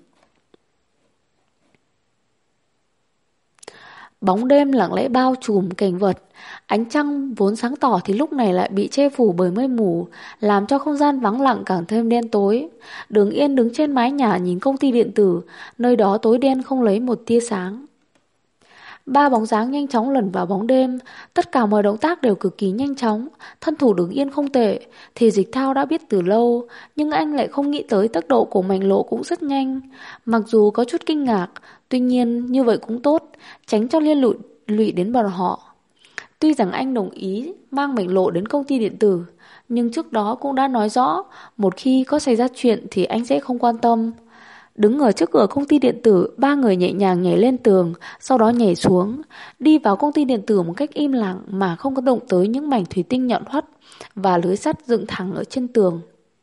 Bóng đêm lặng lẽ bao trùm cảnh vật, ánh trăng vốn sáng tỏ thì lúc này lại bị che phủ bởi mây mù, làm cho không gian vắng lặng càng thêm đen tối. Đường Yên đứng trên mái nhà nhìn công ty điện tử, nơi đó tối đen không lấy một tia sáng. 3 bóng dáng nhanh chóng lẩn vào bóng đêm, tất cả mọi động tác đều cực kỳ nhanh chóng, thân thủ Đường Yên không tệ, thì Dịch Thao đã biết từ lâu, nhưng anh lại không nghĩ tới tốc độ của Mạnh Lộ cũng rất nhanh. Mặc dù có chút kinh ngạc, tuy nhiên như vậy cũng tốt, tránh cho liên lụy đến bọn họ. Tuy rằng anh đồng ý mang Mạnh Lộ đến công ty điện tử, nhưng trước đó cũng đã nói rõ, một khi có xảy ra chuyện thì anh sẽ không quan tâm. Đứng ở trước cửa công ty điện tử, 3 người nhẹ nhàng nhảy lên tường, sau đó nhảy xuống, đi vào công ty điện tử một cách im lặng mà không có động tới những mảnh thủy tinh nhọn hoắt và lưới sắt dựng thẳng ở trên tường.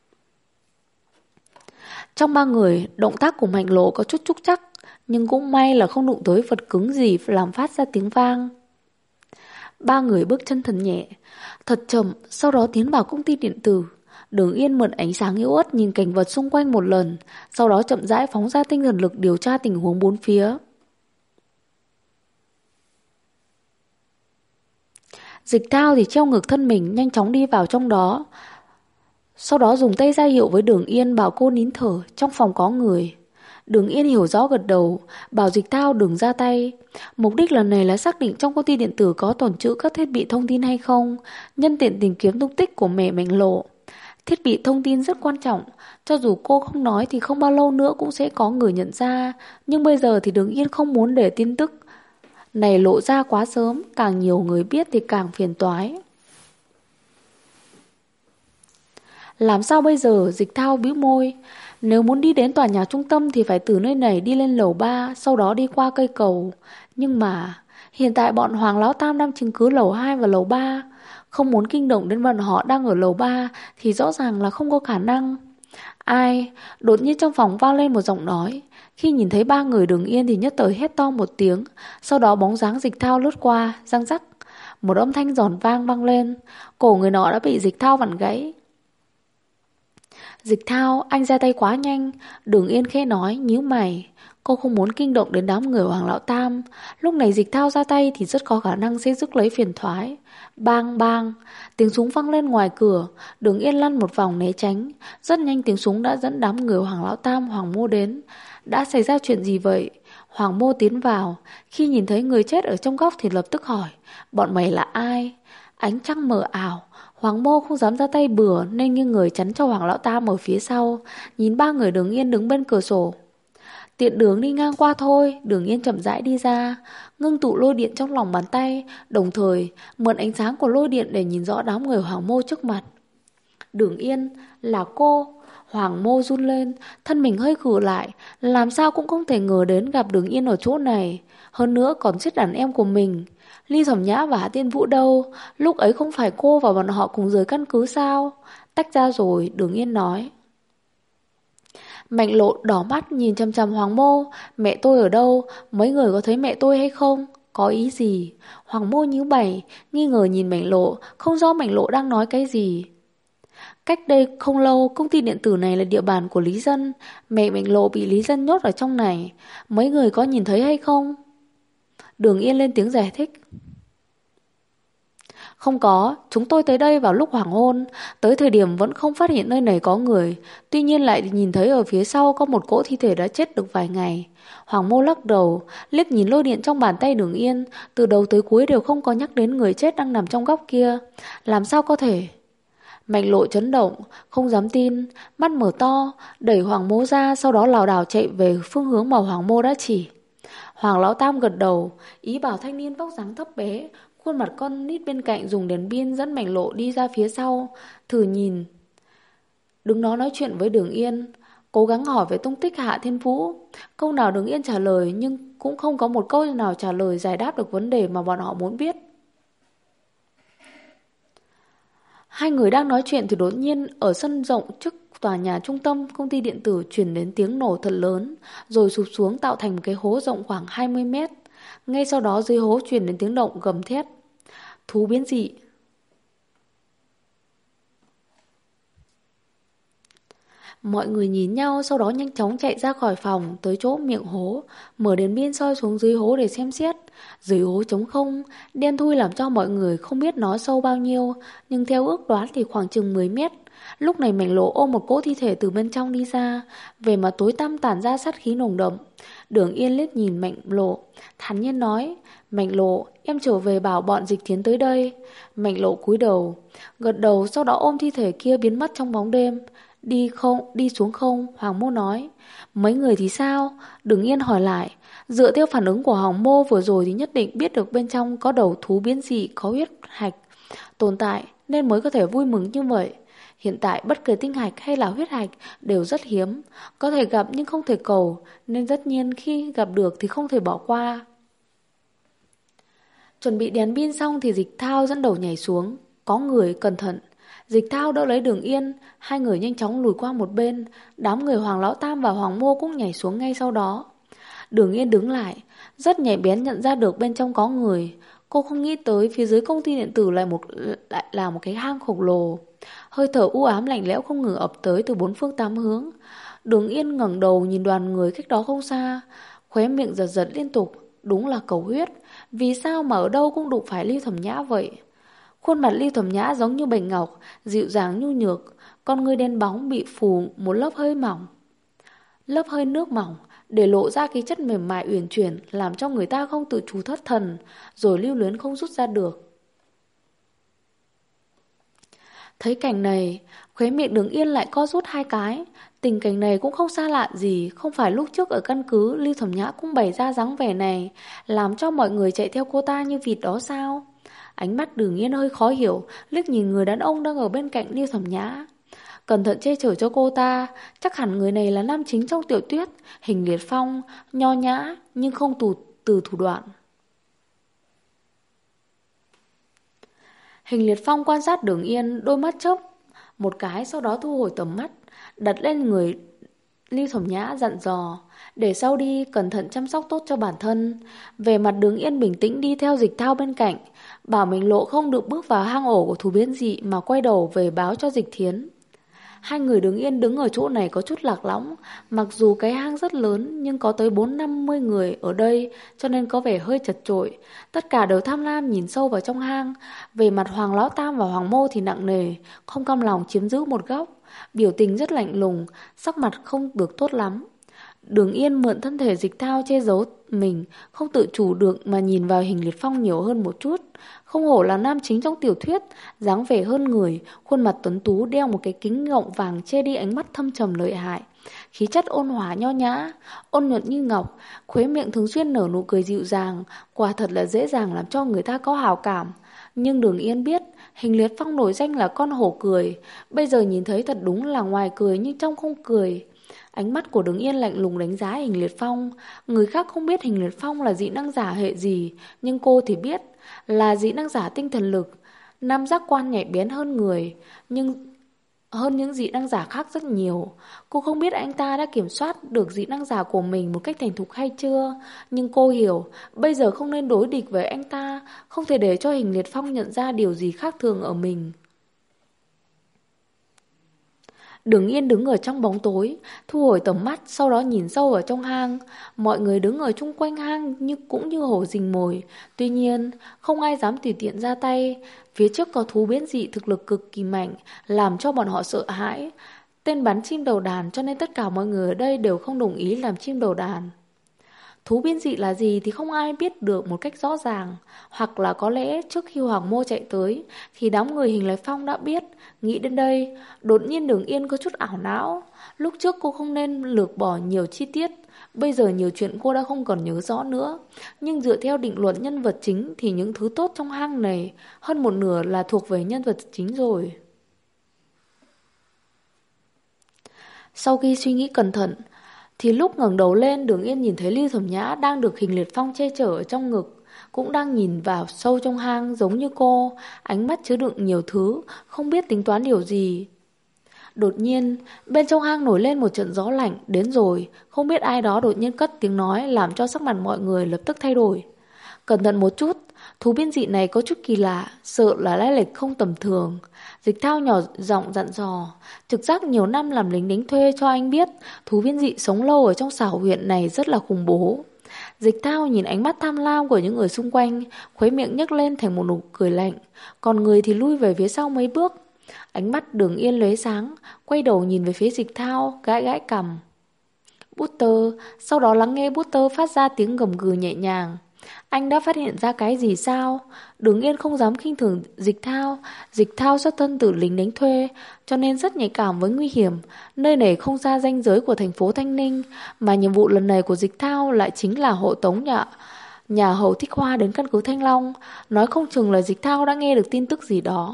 Trong 3 người, động tác của Mạnh Lộ có chút trúc trắc, nhưng cũng may là không đụng tới vật cứng gì làm phát ra tiếng vang. 3 người bước chân thật nhẹ, thật chậm, sau đó tiến vào công ty điện tử. Đường Yên mượn ánh sáng yếu ớt nhìn cảnh vật xung quanh một lần, sau đó chậm rãi phóng ra tinh thần lực điều tra tình huống bốn phía. Dịch Thao thì treo ngược thân mình nhanh chóng đi vào trong đó, sau đó dùng tay ra hiệu với Đường Yên bảo cô nín thở, trong phòng có người. Đường Yên hiểu rõ gật đầu, bảo Dịch Thao đừng ra tay. Mục đích lần này là xác định trong công ty điện tử có tồn trữ các thiết bị thông tin hay không, nhân tiện tìm kiếm tung tích của mẹ Mạnh Lộ. Thiết bị thông tin rất quan trọng, cho dù cô không nói thì không bao lâu nữa cũng sẽ có người nhận ra, nhưng bây giờ thì Đường Yên không muốn để tin tức này lộ ra quá sớm, càng nhiều người biết thì càng phiền toái. Làm sao bây giờ? Dịch Thao bĩu môi. Nếu muốn đi đến tòa nhà trung tâm thì phải từ nơi này đi lên lầu 3, sau đó đi qua cây cầu. Nhưng mà hiện tại bọn Hoàng Lão Tam đang chứng cứ lầu 2 và lầu 3. Không muốn kinh động đến bọn họ đang ở lầu 3 thì rõ ràng là không có khả năng. Ai? Đột nhiên trong phòng vang lên một giọng nói. Khi nhìn thấy 3 người Đường Yên thì nhất thời hét to một tiếng. Sau đó bóng dáng Dịch Thao lướt qua, răng rắc. Một âm thanh giòn vang vang lên. Cổ người nọ đã bị Dịch Thao vặn gãy. Dịch Thao, anh ra tay quá nhanh. Đường Yên khẽ nói, nhíu mày. Cô không muốn kinh động đến đám người Hoàng Lão Tam. Lúc này Dịch Thao ra tay thì rất có khả năng sẽ rước lấy phiền toái. Bang bang, tiếng súng vang lên ngoài cửa. Đường Yên lăn một vòng né tránh. Rất nhanh tiếng súng đã dẫn đám người Hoàng Lão Tam, Hoàng Mô đến. Đã xảy ra chuyện gì vậy? Hoàng Mô tiến vào. Khi nhìn thấy người chết ở trong góc thì lập tức hỏi, bọn mày là ai? Ánh trăng mờ ảo. Hoàng Mô không dám ra tay bừa nên nghiêng người chắn cho Hoàng Lão Tam ở phía sau, nhìn 3 người Đường Yên đứng bên cửa sổ. Tiện đường đi ngang qua thôi. Đường Yên chậm rãi đi ra, ngưng tụ lôi điện trong lòng bàn tay, đồng thời mượn ánh sáng của lôi điện để nhìn rõ đám người Hoàng Mô trước mặt. Đường Yên, là cô. Hoàng Mô run lên, thân mình hơi khựng lại, làm sao cũng không thể ngờ đến gặp Đường Yên ở chỗ này, hơn nữa còn giết đàn em của mình. Ly Thẩm Nhã và Hạ Tiên Vũ đâu? Lúc ấy không phải cô và bọn họ cùng rời căn cứ sao? Tách ra rồi, Đường Yên nói. Mạnh Lộ đỏ mắt nhìn chằm chằm Hoàng Mô. Mẹ tôi ở đâu? Mấy người có thấy mẹ tôi hay không? Có ý gì? Hoàng Mô nhíu mày, nghi ngờ nhìn Mạnh Lộ, không rõ Mạnh Lộ đang nói cái gì. Cách đây không lâu, công ty điện tử này là địa bàn của Lý Dân. Mẹ Mạnh Lộ bị Lý Dân nhốt ở trong này. Mấy người có nhìn thấy hay không? Đường Yên lên tiếng giải thích. Không có, chúng tôi tới đây vào lúc hoàng hôn, tới thời điểm vẫn không phát hiện nơi này có người, tuy nhiên lại nhìn thấy ở phía sau có một cỗ thi thể đã chết được vài ngày. Hoàng Mô lắc đầu, liếc nhìn lôi điện trong bàn tay Đường Yên, từ đầu tới cuối đều không có nhắc đến người chết đang nằm trong góc kia. Làm sao có thể? Mạnh Lộ chấn động, không dám tin, mắt mở to, đẩy Hoàng Mô ra, sau đó lảo đảo chạy về phương hướng mà Hoàng Mô đã chỉ. Hoàng Lão Tam gật đầu, ý bảo thanh niên vóc dáng thấp bé, khuôn mặt con nít bên cạnh dùng đèn pin dẫn Mạnh Lộ đi ra phía sau, thử nhìn. Đứng đó nói chuyện với Đường Yên, cố gắng hỏi về tung tích Hạ Thiên Vũ. Câu nào Đường Yên trả lời nhưng cũng không có một câu nào trả lời giải đáp được vấn đề mà bọn họ muốn biết. Hai người đang nói chuyện thì đột nhiên ở sân rộng trước tòa nhà trung tâm công ty điện tử truyền đến tiếng nổ thật lớn, rồi sụp xuống tạo thành một cái hố rộng khoảng 20 mét. Ngay sau đó dưới hố truyền đến tiếng động gầm thét. Thú biến dị. Mọi người nhìn nhau, sau đó nhanh chóng chạy ra khỏi phòng tới chỗ miệng hố, mở đèn pin soi xuống dưới hố để xem xét. Dưới hố trống không, đen thui làm cho mọi người không biết nó sâu bao nhiêu, nhưng theo ước đoán thì khoảng chừng 10 mét. Lúc này Mạnh Lộ ôm một cỗ thi thể từ bên trong đi ra, về mặt tối tăm tản ra sát khí nồng đậm. Đường Yên liếc nhìn Mạnh Lộ, thản nhiên nói: Mạnh Lộ, em trở về bảo bọn Dịch Thiến tới đây. Mạnh Lộ cúi đầu, gật đầu, sau đó ôm thi thể kia biến mất trong bóng đêm. Đi xuống không? Hoàng Mô nói. Mấy người thì sao? Đường Yên hỏi lại. Dựa theo phản ứng của Hoàng Mô vừa rồi thì nhất định biết được bên trong có đầu thú biến dị có huyết hạch tồn tại nên mới có thể vui mừng như vậy. Hiện tại bất kể tinh hạch hay là huyết hạch đều rất hiếm, có thể gặp nhưng không thể cầu, nên tất nhiên khi gặp được thì không thể bỏ qua. Chuẩn bị đèn pin xong thì Dịch Thao dẫn đầu nhảy xuống. Có người, cẩn thận. Dịch Thao đỡ lấy Đường Yên, hai người nhanh chóng lùi qua một bên. Đám người Hoàng Lão Tam và Hoàng Mô cũng nhảy xuống ngay sau đó. Đường Yên đứng lại, rất nhạy bén nhận ra được bên trong có người. Cô không nghĩ tới phía dưới công ty điện tử lại là một cái hang khổng lồ. Hơi thở u ám lạnh lẽo không ngừng ập tới từ bốn phương tám hướng. Đường Yên ngẩng đầu nhìn đoàn người cách đó không xa, khóe miệng giật giật liên tục. Đúng là cầu huyết. Vì sao mà ở đâu cũng đụng phải Lưu Thẩm Nhã vậy? Khuôn mặt Lưu Thẩm Nhã giống như bạch ngọc, dịu dàng nhu nhược, con ngươi đen bóng bị phủ một lớp hơi mỏng. Lớp hơi nước mỏng để lộ ra cái chất mềm mại uyển chuyển, làm cho người ta không tự chủ thất thần, rồi lưu luyến không rút ra được. Thấy cảnh này, khóe miệng Đường Yên lại co rút hai cái. Tình cảnh này cũng không xa lạ gì, không phải lúc trước ở căn cứ Lưu Thẩm Nhã cũng bày ra dáng vẻ này, làm cho mọi người chạy theo cô ta như vịt đó sao? Ánh mắt Đường Yên hơi khó hiểu, liếc nhìn người đàn ông đang ở bên cạnh Lưu Thẩm Nhã. Cẩn thận che chở cho cô ta, chắc hẳn người này là nam chính trong tiểu thuyết, Hình Liệt Phong, nho nhã nhưng không từ thủ đoạn. Hình Liệt Phong quan sát Đường Yên, đôi mắt chớp một cái, sau đó thu hồi tầm mắt, đặt lên người Lưu Thẩm Nhã dặn dò, để sau đi cẩn thận chăm sóc tốt cho bản thân. Về mặt Đường Yên bình tĩnh đi theo Dịch Thao bên cạnh, bảo Mình Lộ không được bước vào hang ổ của thú biến dị mà quay đầu về báo cho Dịch Thiến. Hai người Đường Yên đứng ở chỗ này có chút lạc lõng, mặc dù cái hang rất lớn nhưng có tới 450 người ở đây cho nên có vẻ hơi chật chội. Tất cả đều tham lam nhìn sâu vào trong hang. Về mặt Hoàng Lão Tam và Hoàng Mô thì nặng nề, không cam lòng chiếm giữ một góc, biểu tình rất lạnh lùng, sắc mặt không được tốt lắm. Đường Yên mượn thân thể Dịch Thao che giấu mình, không tự chủ được mà nhìn vào Hình Liệt Phong nhiều hơn một chút. Không hổ là nam chính trong tiểu thuyết, dáng vẻ hơn người, khuôn mặt tuấn tú đeo một cái kính gọng vàng che đi ánh mắt thâm trầm lợi hại. Khí chất ôn hòa nho nhã, ôn nhuận như ngọc, khuế miệng thường xuyên nở nụ cười dịu dàng, quả thật là dễ dàng làm cho người ta có hảo cảm. Nhưng Đường Yên biết, Hình Liệt Phong nổi danh là con hổ cười, bây giờ nhìn thấy thật đúng là ngoài cười nhưng trong không cười. Ánh mắt của Đường Yên lạnh lùng đánh giá Hình Liệt Phong. Người khác không biết Hình Liệt Phong là dị năng giả hệ gì, nhưng cô thì biết là dị năng giả tinh thần lực. Nam giác quan nhạy bén hơn người, nhưng hơn những dị năng giả khác rất nhiều. Cô không biết anh ta đã kiểm soát được dị năng giả của mình một cách thành thục hay chưa, nhưng cô hiểu bây giờ không nên đối địch với anh ta, không thể để cho Hình Liệt Phong nhận ra điều gì khác thường ở mình. Đường Yên đứng ở trong bóng tối, thu hồi tầm mắt, sau đó nhìn sâu ở trong hang. Mọi người đứng ở chung quanh hang cũng như hổ rình mồi. Tuy nhiên, không ai dám tùy tiện ra tay. Phía trước có thú biến dị thực lực cực kỳ mạnh, làm cho bọn họ sợ hãi. Tên bắn chim đầu đàn, cho nên tất cả mọi người ở đây đều không đồng ý làm chim đầu đàn. Thú biến dị là gì thì không ai biết được một cách rõ ràng. Hoặc là có lẽ trước khi Hoàng Mô chạy tới thì đám người Hình Lấy Phong đã biết. Nghĩ đến đây, đột nhiên Đường Yên có chút ảo não. Lúc trước cô không nên lược bỏ nhiều chi tiết. Bây giờ nhiều chuyện cô đã không còn nhớ rõ nữa. Nhưng dựa theo định luật nhân vật chính thì những thứ tốt trong hang này hơn một nửa là thuộc về nhân vật chính rồi. Sau khi suy nghĩ cẩn thận thì lúc ngẩng đầu lên, Đường Yên nhìn thấy Lưu Thẩm Nhã đang được Hình Liệt Phong che chở ở trong ngực, cũng đang nhìn vào sâu trong hang giống như cô, ánh mắt chứa đựng nhiều thứ, không biết tính toán điều gì. Đột nhiên, bên trong hang nổi lên một trận gió lạnh, đến rồi, không biết ai đó đột nhiên cất tiếng nói làm cho sắc mặt mọi người lập tức thay đổi. Cẩn thận một chút, thú biến dị này có chút kỳ lạ, sợ là lai lịch không tầm thường. Dịch Thao nhỏ giọng dặn dò, trực giác nhiều năm làm lính đánh thuê cho anh biết, thú biến dị sống lâu ở trong xảo huyện này rất là khủng bố. Dịch Thao nhìn ánh mắt tham lam của những người xung quanh, khóe miệng nhếch lên thành một nụ cười lạnh, còn người thì lui về phía sau mấy bước. Ánh mắt Đường Yên lóe sáng, quay đầu nhìn về phía Dịch Thao, gãi gãi cằm. Butter, sau đó lắng nghe Butter phát ra tiếng gầm gừ nhẹ nhàng. Anh đã phát hiện ra cái gì sao? Đường Yên không dám khinh thường Dịch Thao. Dịch Thao xuất thân từ lính đánh thuê, cho nên rất nhạy cảm với nguy hiểm. Nơi này không ra ranh giới của thành phố Thanh Ninh, mà nhiệm vụ lần này của Dịch Thao lại chính là hộ tống nhà Hầu Thích Hoa đến căn cứ Thanh Long. Nói không chừng là Dịch Thao đã nghe được tin tức gì đó.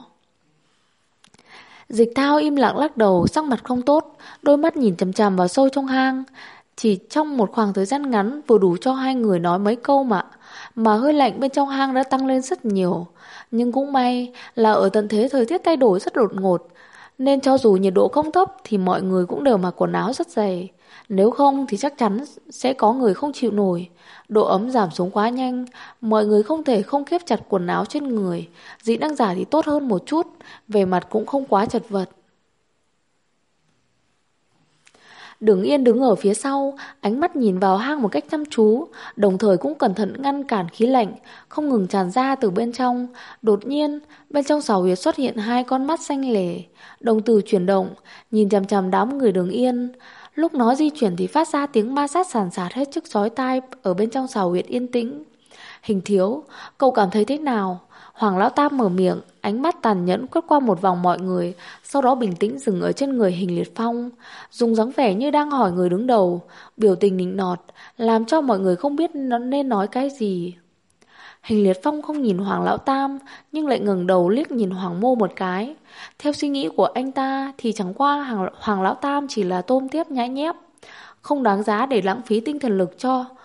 Dịch Thao im lặng lắc đầu, sắc mặt không tốt, đôi mắt nhìn chằm chằm vào sâu trong hang. Chỉ trong một khoảng thời gian ngắn vừa đủ cho hai người nói mấy câu mà hơi lạnh bên trong hang đã tăng lên rất nhiều. Nhưng cũng may là ở tận thế thời tiết thay đổi rất đột ngột, nên cho dù nhiệt độ không thấp thì mọi người cũng đều mặc quần áo rất dày. Nếu không thì chắc chắn sẽ có người không chịu nổi. Độ ấm giảm xuống quá nhanh, mọi người không thể không khép chặt quần áo trên người. Dị năng giả thì tốt hơn một chút, về mặt cũng không quá chật vật. Đường Yên đứng ở phía sau, ánh mắt nhìn vào hang một cách chăm chú, đồng thời cũng cẩn thận ngăn cản khí lạnh, không ngừng tràn ra từ bên trong. Đột nhiên, bên trong xào huyệt xuất hiện hai con mắt xanh lẻ, đồng tử chuyển động, nhìn chằm chằm đám người Đường Yên. Lúc nó di chuyển thì phát ra tiếng ma sát sàn sạt hết sức chói tai ở bên trong xào huyệt yên tĩnh. Hình Thiếu, cậu cảm thấy thế nào? Hoàng Lão Tam mở miệng, ánh mắt tàn nhẫn quét qua một vòng mọi người, sau đó bình tĩnh dừng ở trên người Hình Liệt Phong, dùng dáng vẻ như đang hỏi người đứng đầu, biểu tình nịnh nọt, làm cho mọi người không biết nó nên nói cái gì. Hình Liệt Phong không nhìn Hoàng Lão Tam, nhưng lại ngẩng đầu liếc nhìn Hoàng Mô một cái. Theo suy nghĩ của anh ta thì chẳng qua Hoàng Lão Tam chỉ là tôm tép nhãi nhép, không đáng giá để lãng phí tinh thần lực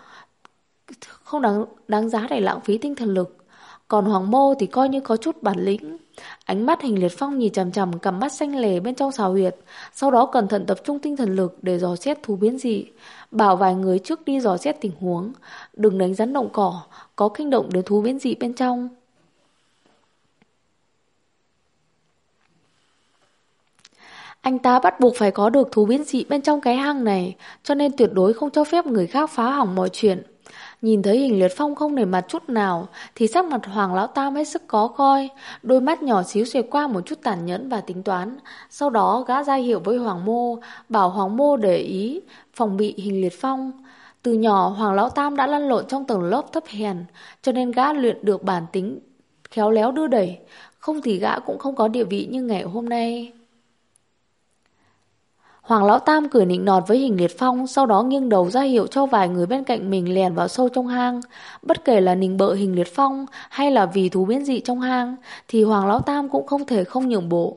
đáng giá để lãng phí tinh thần lực. Còn Hoàng Mô thì coi như có chút bản lĩnh. Ánh mắt Hình Liệt Phong nhìn chằm chằm cặp mắt xanh lè bên trong xào huyệt, sau đó cẩn thận tập trung tinh thần lực để dò xét thú biến dị, bảo vài người trước đi dò xét tình huống, đừng đánh rắn động cỏ, có kinh động đến thú biến dị bên trong. Anh ta bắt buộc phải có được thú biến dị bên trong cái hang này, cho nên tuyệt đối không cho phép người khác phá hỏng mọi chuyện. Nhìn thấy Hình Liệt Phong không nể mặt chút nào thì sắc mặt Hoàng Lão Tam hết sức khó coi, đôi mắt nhỏ xíu xẹt qua một chút tàn nhẫn và tính toán. Sau đó gã ra hiệu với Hoàng Mô, bảo Hoàng Mô để ý phòng bị Hình Liệt Phong. Từ nhỏ Hoàng Lão Tam đã lăn lộn trong tầng lớp thấp hèn, cho nên gã luyện được bản tính khéo léo đưa đẩy, không thì gã cũng không có địa vị như ngày hôm nay. Hoàng Lão Tam cười nịnh nọt với Hình Liệt Phong, sau đó nghiêng đầu ra hiệu cho vài người bên cạnh mình lèn vào sâu trong hang. Bất kể là nịnh bợ Hình Liệt Phong hay là vì thú biến dị trong hang, thì Hoàng Lão Tam cũng không thể không nhượng bộ.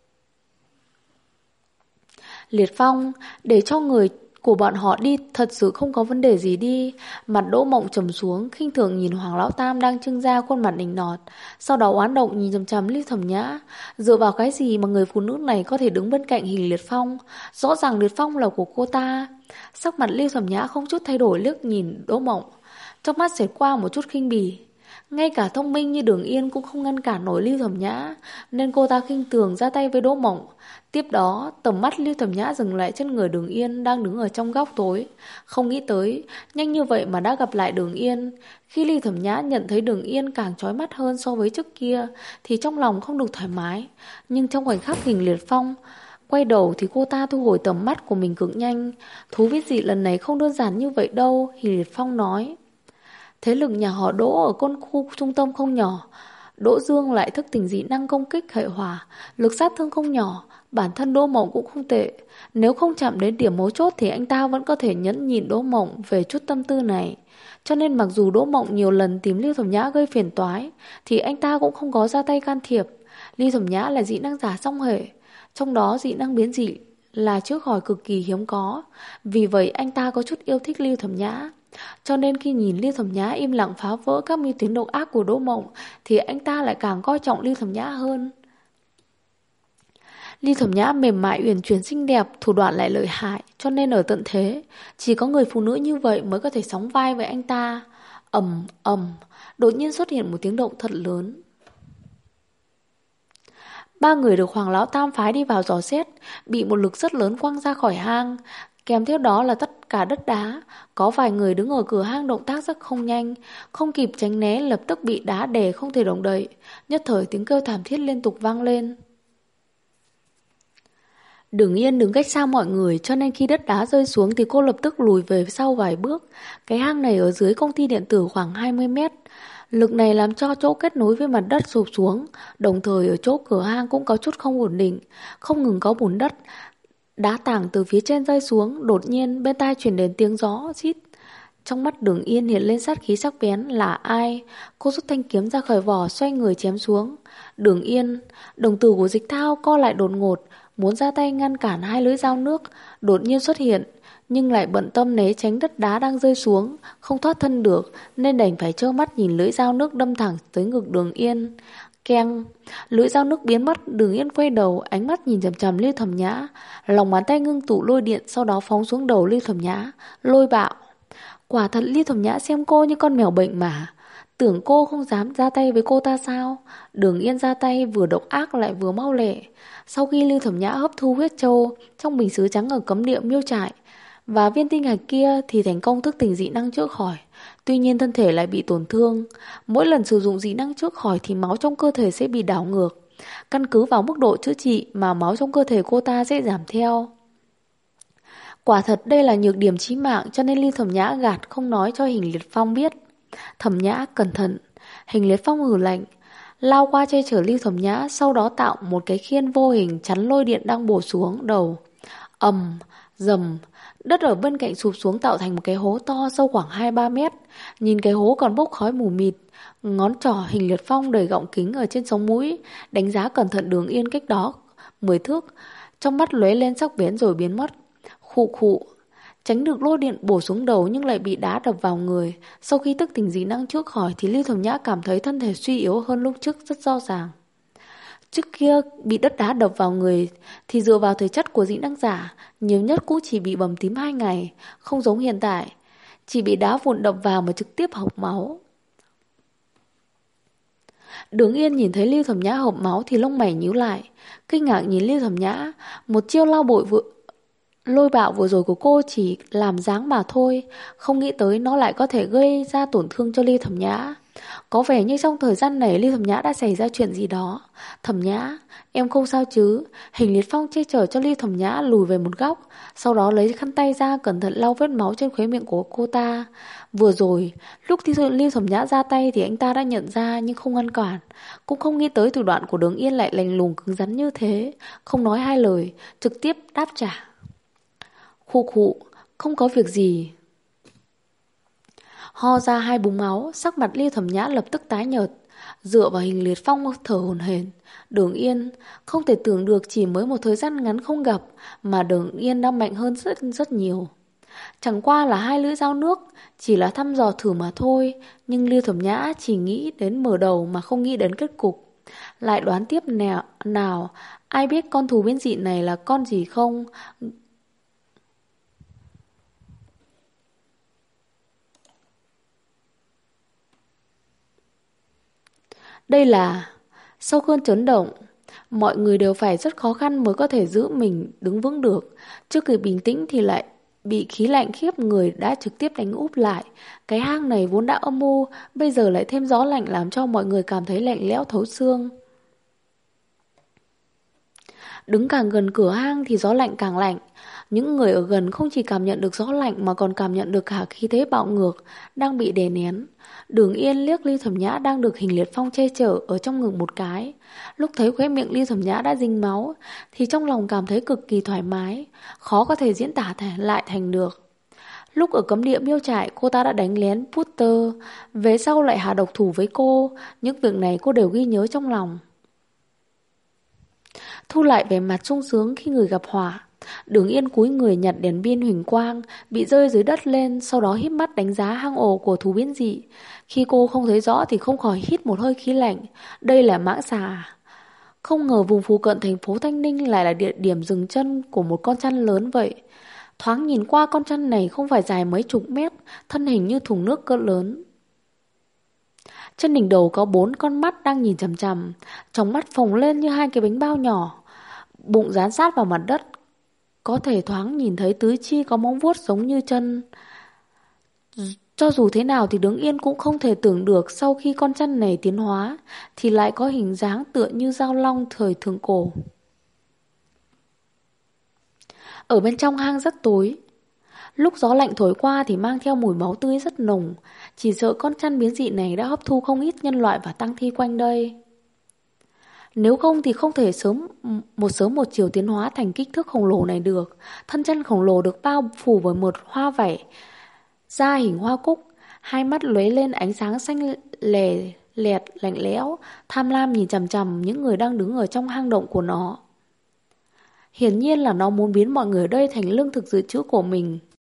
Liệt Phong, để cho người của bọn họ đi thật sự không có vấn đề gì đi. Mặt Đỗ Mộng trầm xuống, khinh thường nhìn Hoàng Lão Tam đang trưng ra khuôn mặt nịnh nọt, sau đó oán động nhìn chằm chằm Lưu Thẩm Nhã. Dựa vào cái gì mà người phụ nữ này có thể đứng bên cạnh Hình Liệt Phong? Rõ ràng Liệt Phong là của cô ta. Sắc mặt Lưu Thẩm Nhã không chút thay đổi liếc nhìn Đỗ Mộng, trong mắt xẹt qua một chút khinh bỉ. Ngay cả thông minh như Đường Yên cũng không ngăn cản nổi Lưu Thẩm Nhã, nên cô ta khinh thường ra tay với Đỗ Mộng. Tiếp đó, tầm mắt Lưu Thẩm Nhã dừng lại trên người Đường Yên đang đứng ở trong góc tối. Không nghĩ tới, nhanh như vậy mà đã gặp lại Đường Yên. Khi Lưu Thẩm Nhã nhận thấy Đường Yên càng chói mắt hơn so với trước kia, thì trong lòng không được thoải mái. Nhưng trong khoảnh khắc Hình Liệt Phong quay đầu thì cô ta thu hồi tầm mắt của mình cực nhanh. Thú vị gì lần này không đơn giản như vậy đâu, Hình Liệt Phong nói. Thế lực nhà họ Đỗ ở con khu trung tâm không nhỏ. Đỗ Dương lại thức tỉnh dị năng công kích hệ hỏa, lực sát thương không nhỏ, bản thân Đỗ Mộng cũng không tệ. Nếu không chạm đến điểm mấu chốt thì anh ta vẫn có thể nhẫn nhịn Đỗ Mộng về chút tâm tư này. Cho nên mặc dù Đỗ Mộng nhiều lần tìm Lưu Thẩm Nhã gây phiền toái, thì anh ta cũng không có ra tay can thiệp. Lưu Thẩm Nhã là dị năng giả song hệ, trong đó dị năng biến dị là chữa khỏi cực kỳ hiếm có. Vì vậy anh ta có chút yêu thích Lưu Thẩm Nhã. Cho nên khi nhìn Lưu Thẩm Nhã im lặng phá vỡ các mưu tính độc ác của Đỗ Mộng, thì anh ta lại càng coi trọng Lưu Thẩm Nhã hơn. Lưu Thẩm Nhã mềm mại uyển chuyển xinh đẹp, thủ đoạn lại lợi hại, cho nên ở tận thế, chỉ có người phụ nữ như vậy mới có thể sóng vai với anh ta. Ầm ầm, đột nhiên xuất hiện một tiếng động thật lớn. Ba người được Hoàng Lão Tam phái đi vào dò xét, bị một lực rất lớn quăng ra khỏi hang. Kèm theo đó là tất cả đất đá. Có vài người đứng ở cửa hang động tác rất không nhanh, không kịp tránh né lập tức bị đá đè không thể động đậy. Nhất thời tiếng kêu thảm thiết liên tục vang lên. Đường Yên đứng cách xa mọi người, cho nên khi đất đá rơi xuống thì cô lập tức lùi về sau vài bước. Cái hang này ở dưới công ty điện tử khoảng 20 mét. Lực này làm cho chỗ kết nối với mặt đất sụp xuống, đồng thời ở chỗ cửa hang cũng có chút không ổn định, không ngừng có bùn đất, đá tảng từ phía trên rơi xuống. Đột nhiên bên tai truyền đến tiếng gió rít. Trong mắt Đường Yên hiện lên sát khí sắc bén. Là ai? Cô rút thanh kiếm ra khỏi vỏ, xoay người chém xuống. Đường Yên, đồng tử của Dịch Thao co lại đột ngột, muốn ra tay ngăn cản hai lưỡi dao nước đột nhiên xuất hiện, nhưng lại bận tâm né tránh đất đá đang rơi xuống, không thoát thân được, nên đành phải trơ mắt nhìn lưỡi dao nước đâm thẳng tới ngực Đường Yên. Keng, lưỡi dao nước biến mất. Đường Yên quay đầu, ánh mắt nhìn chằm chằm Lưu Thẩm Nhã, lòng bàn tay ngưng tụ lôi điện, sau đó phóng xuống đầu Lưu Thẩm Nhã, lôi bạo. Quả thật Lưu Thẩm Nhã xem cô như con mèo bệnh mà. Tưởng cô không dám ra tay với cô ta sao? Đường Yên ra tay vừa độc ác lại vừa mau lẹ. Sau khi Lưu Thẩm Nhã hấp thu huyết châu trong bình sứ trắng ở cấm địa miêu trại và viên tinh hạch kia thì thành công thức tỉnh dị năng chữa khỏi. Tuy nhiên thân thể lại bị tổn thương. Mỗi lần sử dụng dị năng chữa khỏi thì máu trong cơ thể sẽ bị đảo ngược. Căn cứ vào mức độ chữa trị mà máu trong cơ thể cô ta sẽ giảm theo. Quả thật đây là nhược điểm chí mạng, cho nên Lưu Thẩm Nhã gạt không nói cho Hình Liệt Phong biết. Thẩm Nhã cẩn thận. Hình Liệt Phong hừ lạnh, lao qua che chở Lưu Thẩm Nhã, sau đó tạo một cái khiên vô hình chắn lôi điện đang bổ xuống đầu. Ầm, rầm, đất ở bên cạnh sụp xuống tạo thành một cái hố to sâu khoảng 2-3 mét. Nhìn cái hố còn bốc khói mù mịt. Ngón trỏ Hình Liệt Phong đầy gọng kính ở trên sống mũi, đánh giá cẩn thận Đường Yên cách đó 10 thước. Trong mắt lóe lên sắc bén rồi biến mất. Khụ khụ, tránh được lôi điện bổ xuống đầu nhưng lại bị đá đập vào người. Sau khi thức tỉnh dị năng trước khỏi thì Lưu Thẩm Nhã cảm thấy thân thể suy yếu hơn lúc trước rất rõ ràng. Trước kia bị đất đá đập vào người thì dựa vào thể chất của dị năng giả, nhiều nhất cũng chỉ bị bầm tím 2 ngày, không giống hiện tại, chỉ bị đá vụn đập vào mà trực tiếp hộc máu. Đường Yên nhìn thấy Lưu Thẩm Nhã hộc máu thì lông mày nhíu lại, kinh ngạc nhìn Lưu Thẩm Nhã, một chiêu lao bội lôi bạo vừa rồi của cô chỉ làm dáng mà thôi, không nghĩ tới nó lại có thể gây ra tổn thương cho Lưu Thẩm Nhã. Có vẻ như trong thời gian này Lưu Thẩm Nhã đã xảy ra chuyện gì đó. Thẩm Nhã, em không sao chứ? Hình Liệt Phong che chở cho Lưu Thẩm Nhã lùi về một góc, sau đó lấy khăn tay ra cẩn thận lau vết máu trên khóe miệng của cô ta. Vừa rồi, lúc Lưu Thẩm Nhã ra tay thì anh ta đã nhận ra nhưng không ngăn cản. Cũng không nghĩ tới thủ đoạn của Đường Yên lại lạnh lùng cứng rắn như thế, không nói hai lời, trực tiếp đáp trả. Khụ khụ, không có việc gì. Ho ra 2 búng máu, sắc mặt Lưu Thẩm Nhã lập tức tái nhợt, dựa vào Hình Liệt Phong thở hổn hển. Đường Yên, không thể tưởng được chỉ mới một thời gian ngắn không gặp mà Đường Yên đang mạnh hơn rất rất nhiều. Chẳng qua là 2 lưỡi dao nước, chỉ là thăm dò thử mà thôi, nhưng Lưu Thẩm Nhã chỉ nghĩ đến mở đầu mà không nghĩ đến kết cục. Lại đoán tiếp nào, ai biết con thú biến dị này là con gì không? Đây là sau cơn chấn động, mọi người đều phải rất khó khăn mới có thể giữ mình đứng vững được. Trước khi bình tĩnh thì lại bị khí lạnh khiếp người đã trực tiếp đánh úp lại. Cái hang này vốn đã âm u, bây giờ lại thêm gió lạnh làm cho mọi người cảm thấy lạnh lẽo thấu xương. Đứng càng gần cửa hang thì gió lạnh càng lạnh. Những người ở gần không chỉ cảm nhận được gió lạnh mà còn cảm nhận được cả khí thế bạo ngược đang bị đè nén. Đường Yên liếc Ly Thẩm Nhã đang được Hình Liệt Phong che chở ở trong ngực một cái. Lúc thấy khóe miệng Ly Thẩm Nhã đã dính máu thì trong lòng cảm thấy cực kỳ thoải mái, khó có thể diễn tả lại thành được. Lúc ở cấm địa miêu trại, cô ta đã đánh lén Putter, về sau lại hạ độc thủ với cô. Những việc này cô đều ghi nhớ trong lòng. Thu lại vẻ mặt sung sướng khi người gặp họa. Đường Yên cúi người nhặt đèn pin huỳnh quang bị rơi dưới đất lên, sau đó híp mắt đánh giá hang ổ của thú biến dị. Khi cô không thấy rõ thì không khỏi hít một hơi khí lạnh. Đây là mãng xà. Không ngờ vùng phụ cận thành phố Thanh Ninh lại là địa điểm dừng chân của một con chăn lớn vậy. Thoáng nhìn qua, con chăn này không phải dài mấy chục mét, thân hình như thùng nước cỡ lớn. Trên đỉnh đầu có 4 con mắt đang nhìn chằm chằm, trong mắt phồng lên như 2 cái bánh bao nhỏ. Bụng dán sát vào mặt đất, có thể thoáng nhìn thấy tứ chi có móng vuốt giống như chân. Cho dù thế nào thì Đường Yên cũng không thể tưởng được sau khi con chăn này tiến hóa thì lại có hình dáng tựa như dao long thời thượng cổ. Ở bên trong hang rất tối. Lúc gió lạnh thổi qua thì mang theo mùi máu tươi rất nồng. Chỉ sợ con chăn biến dị này đã hấp thu không ít nhân loại và tang thi quanh đây. Nếu không thì không thể sớm một chiều tiến hóa thành kích thước khổng lồ này được. Thân chân khổng lồ được bao phủ bởi một hoa vảy da hình hoa cúc, hai mắt lóe lên ánh sáng xanh lẹt lạnh lẽo, tham lam nhìn chằm chằm những người đang đứng ở trong hang động của nó. Hiển nhiên là nó muốn biến mọi người ở đây thành lương thực dự trữ của mình.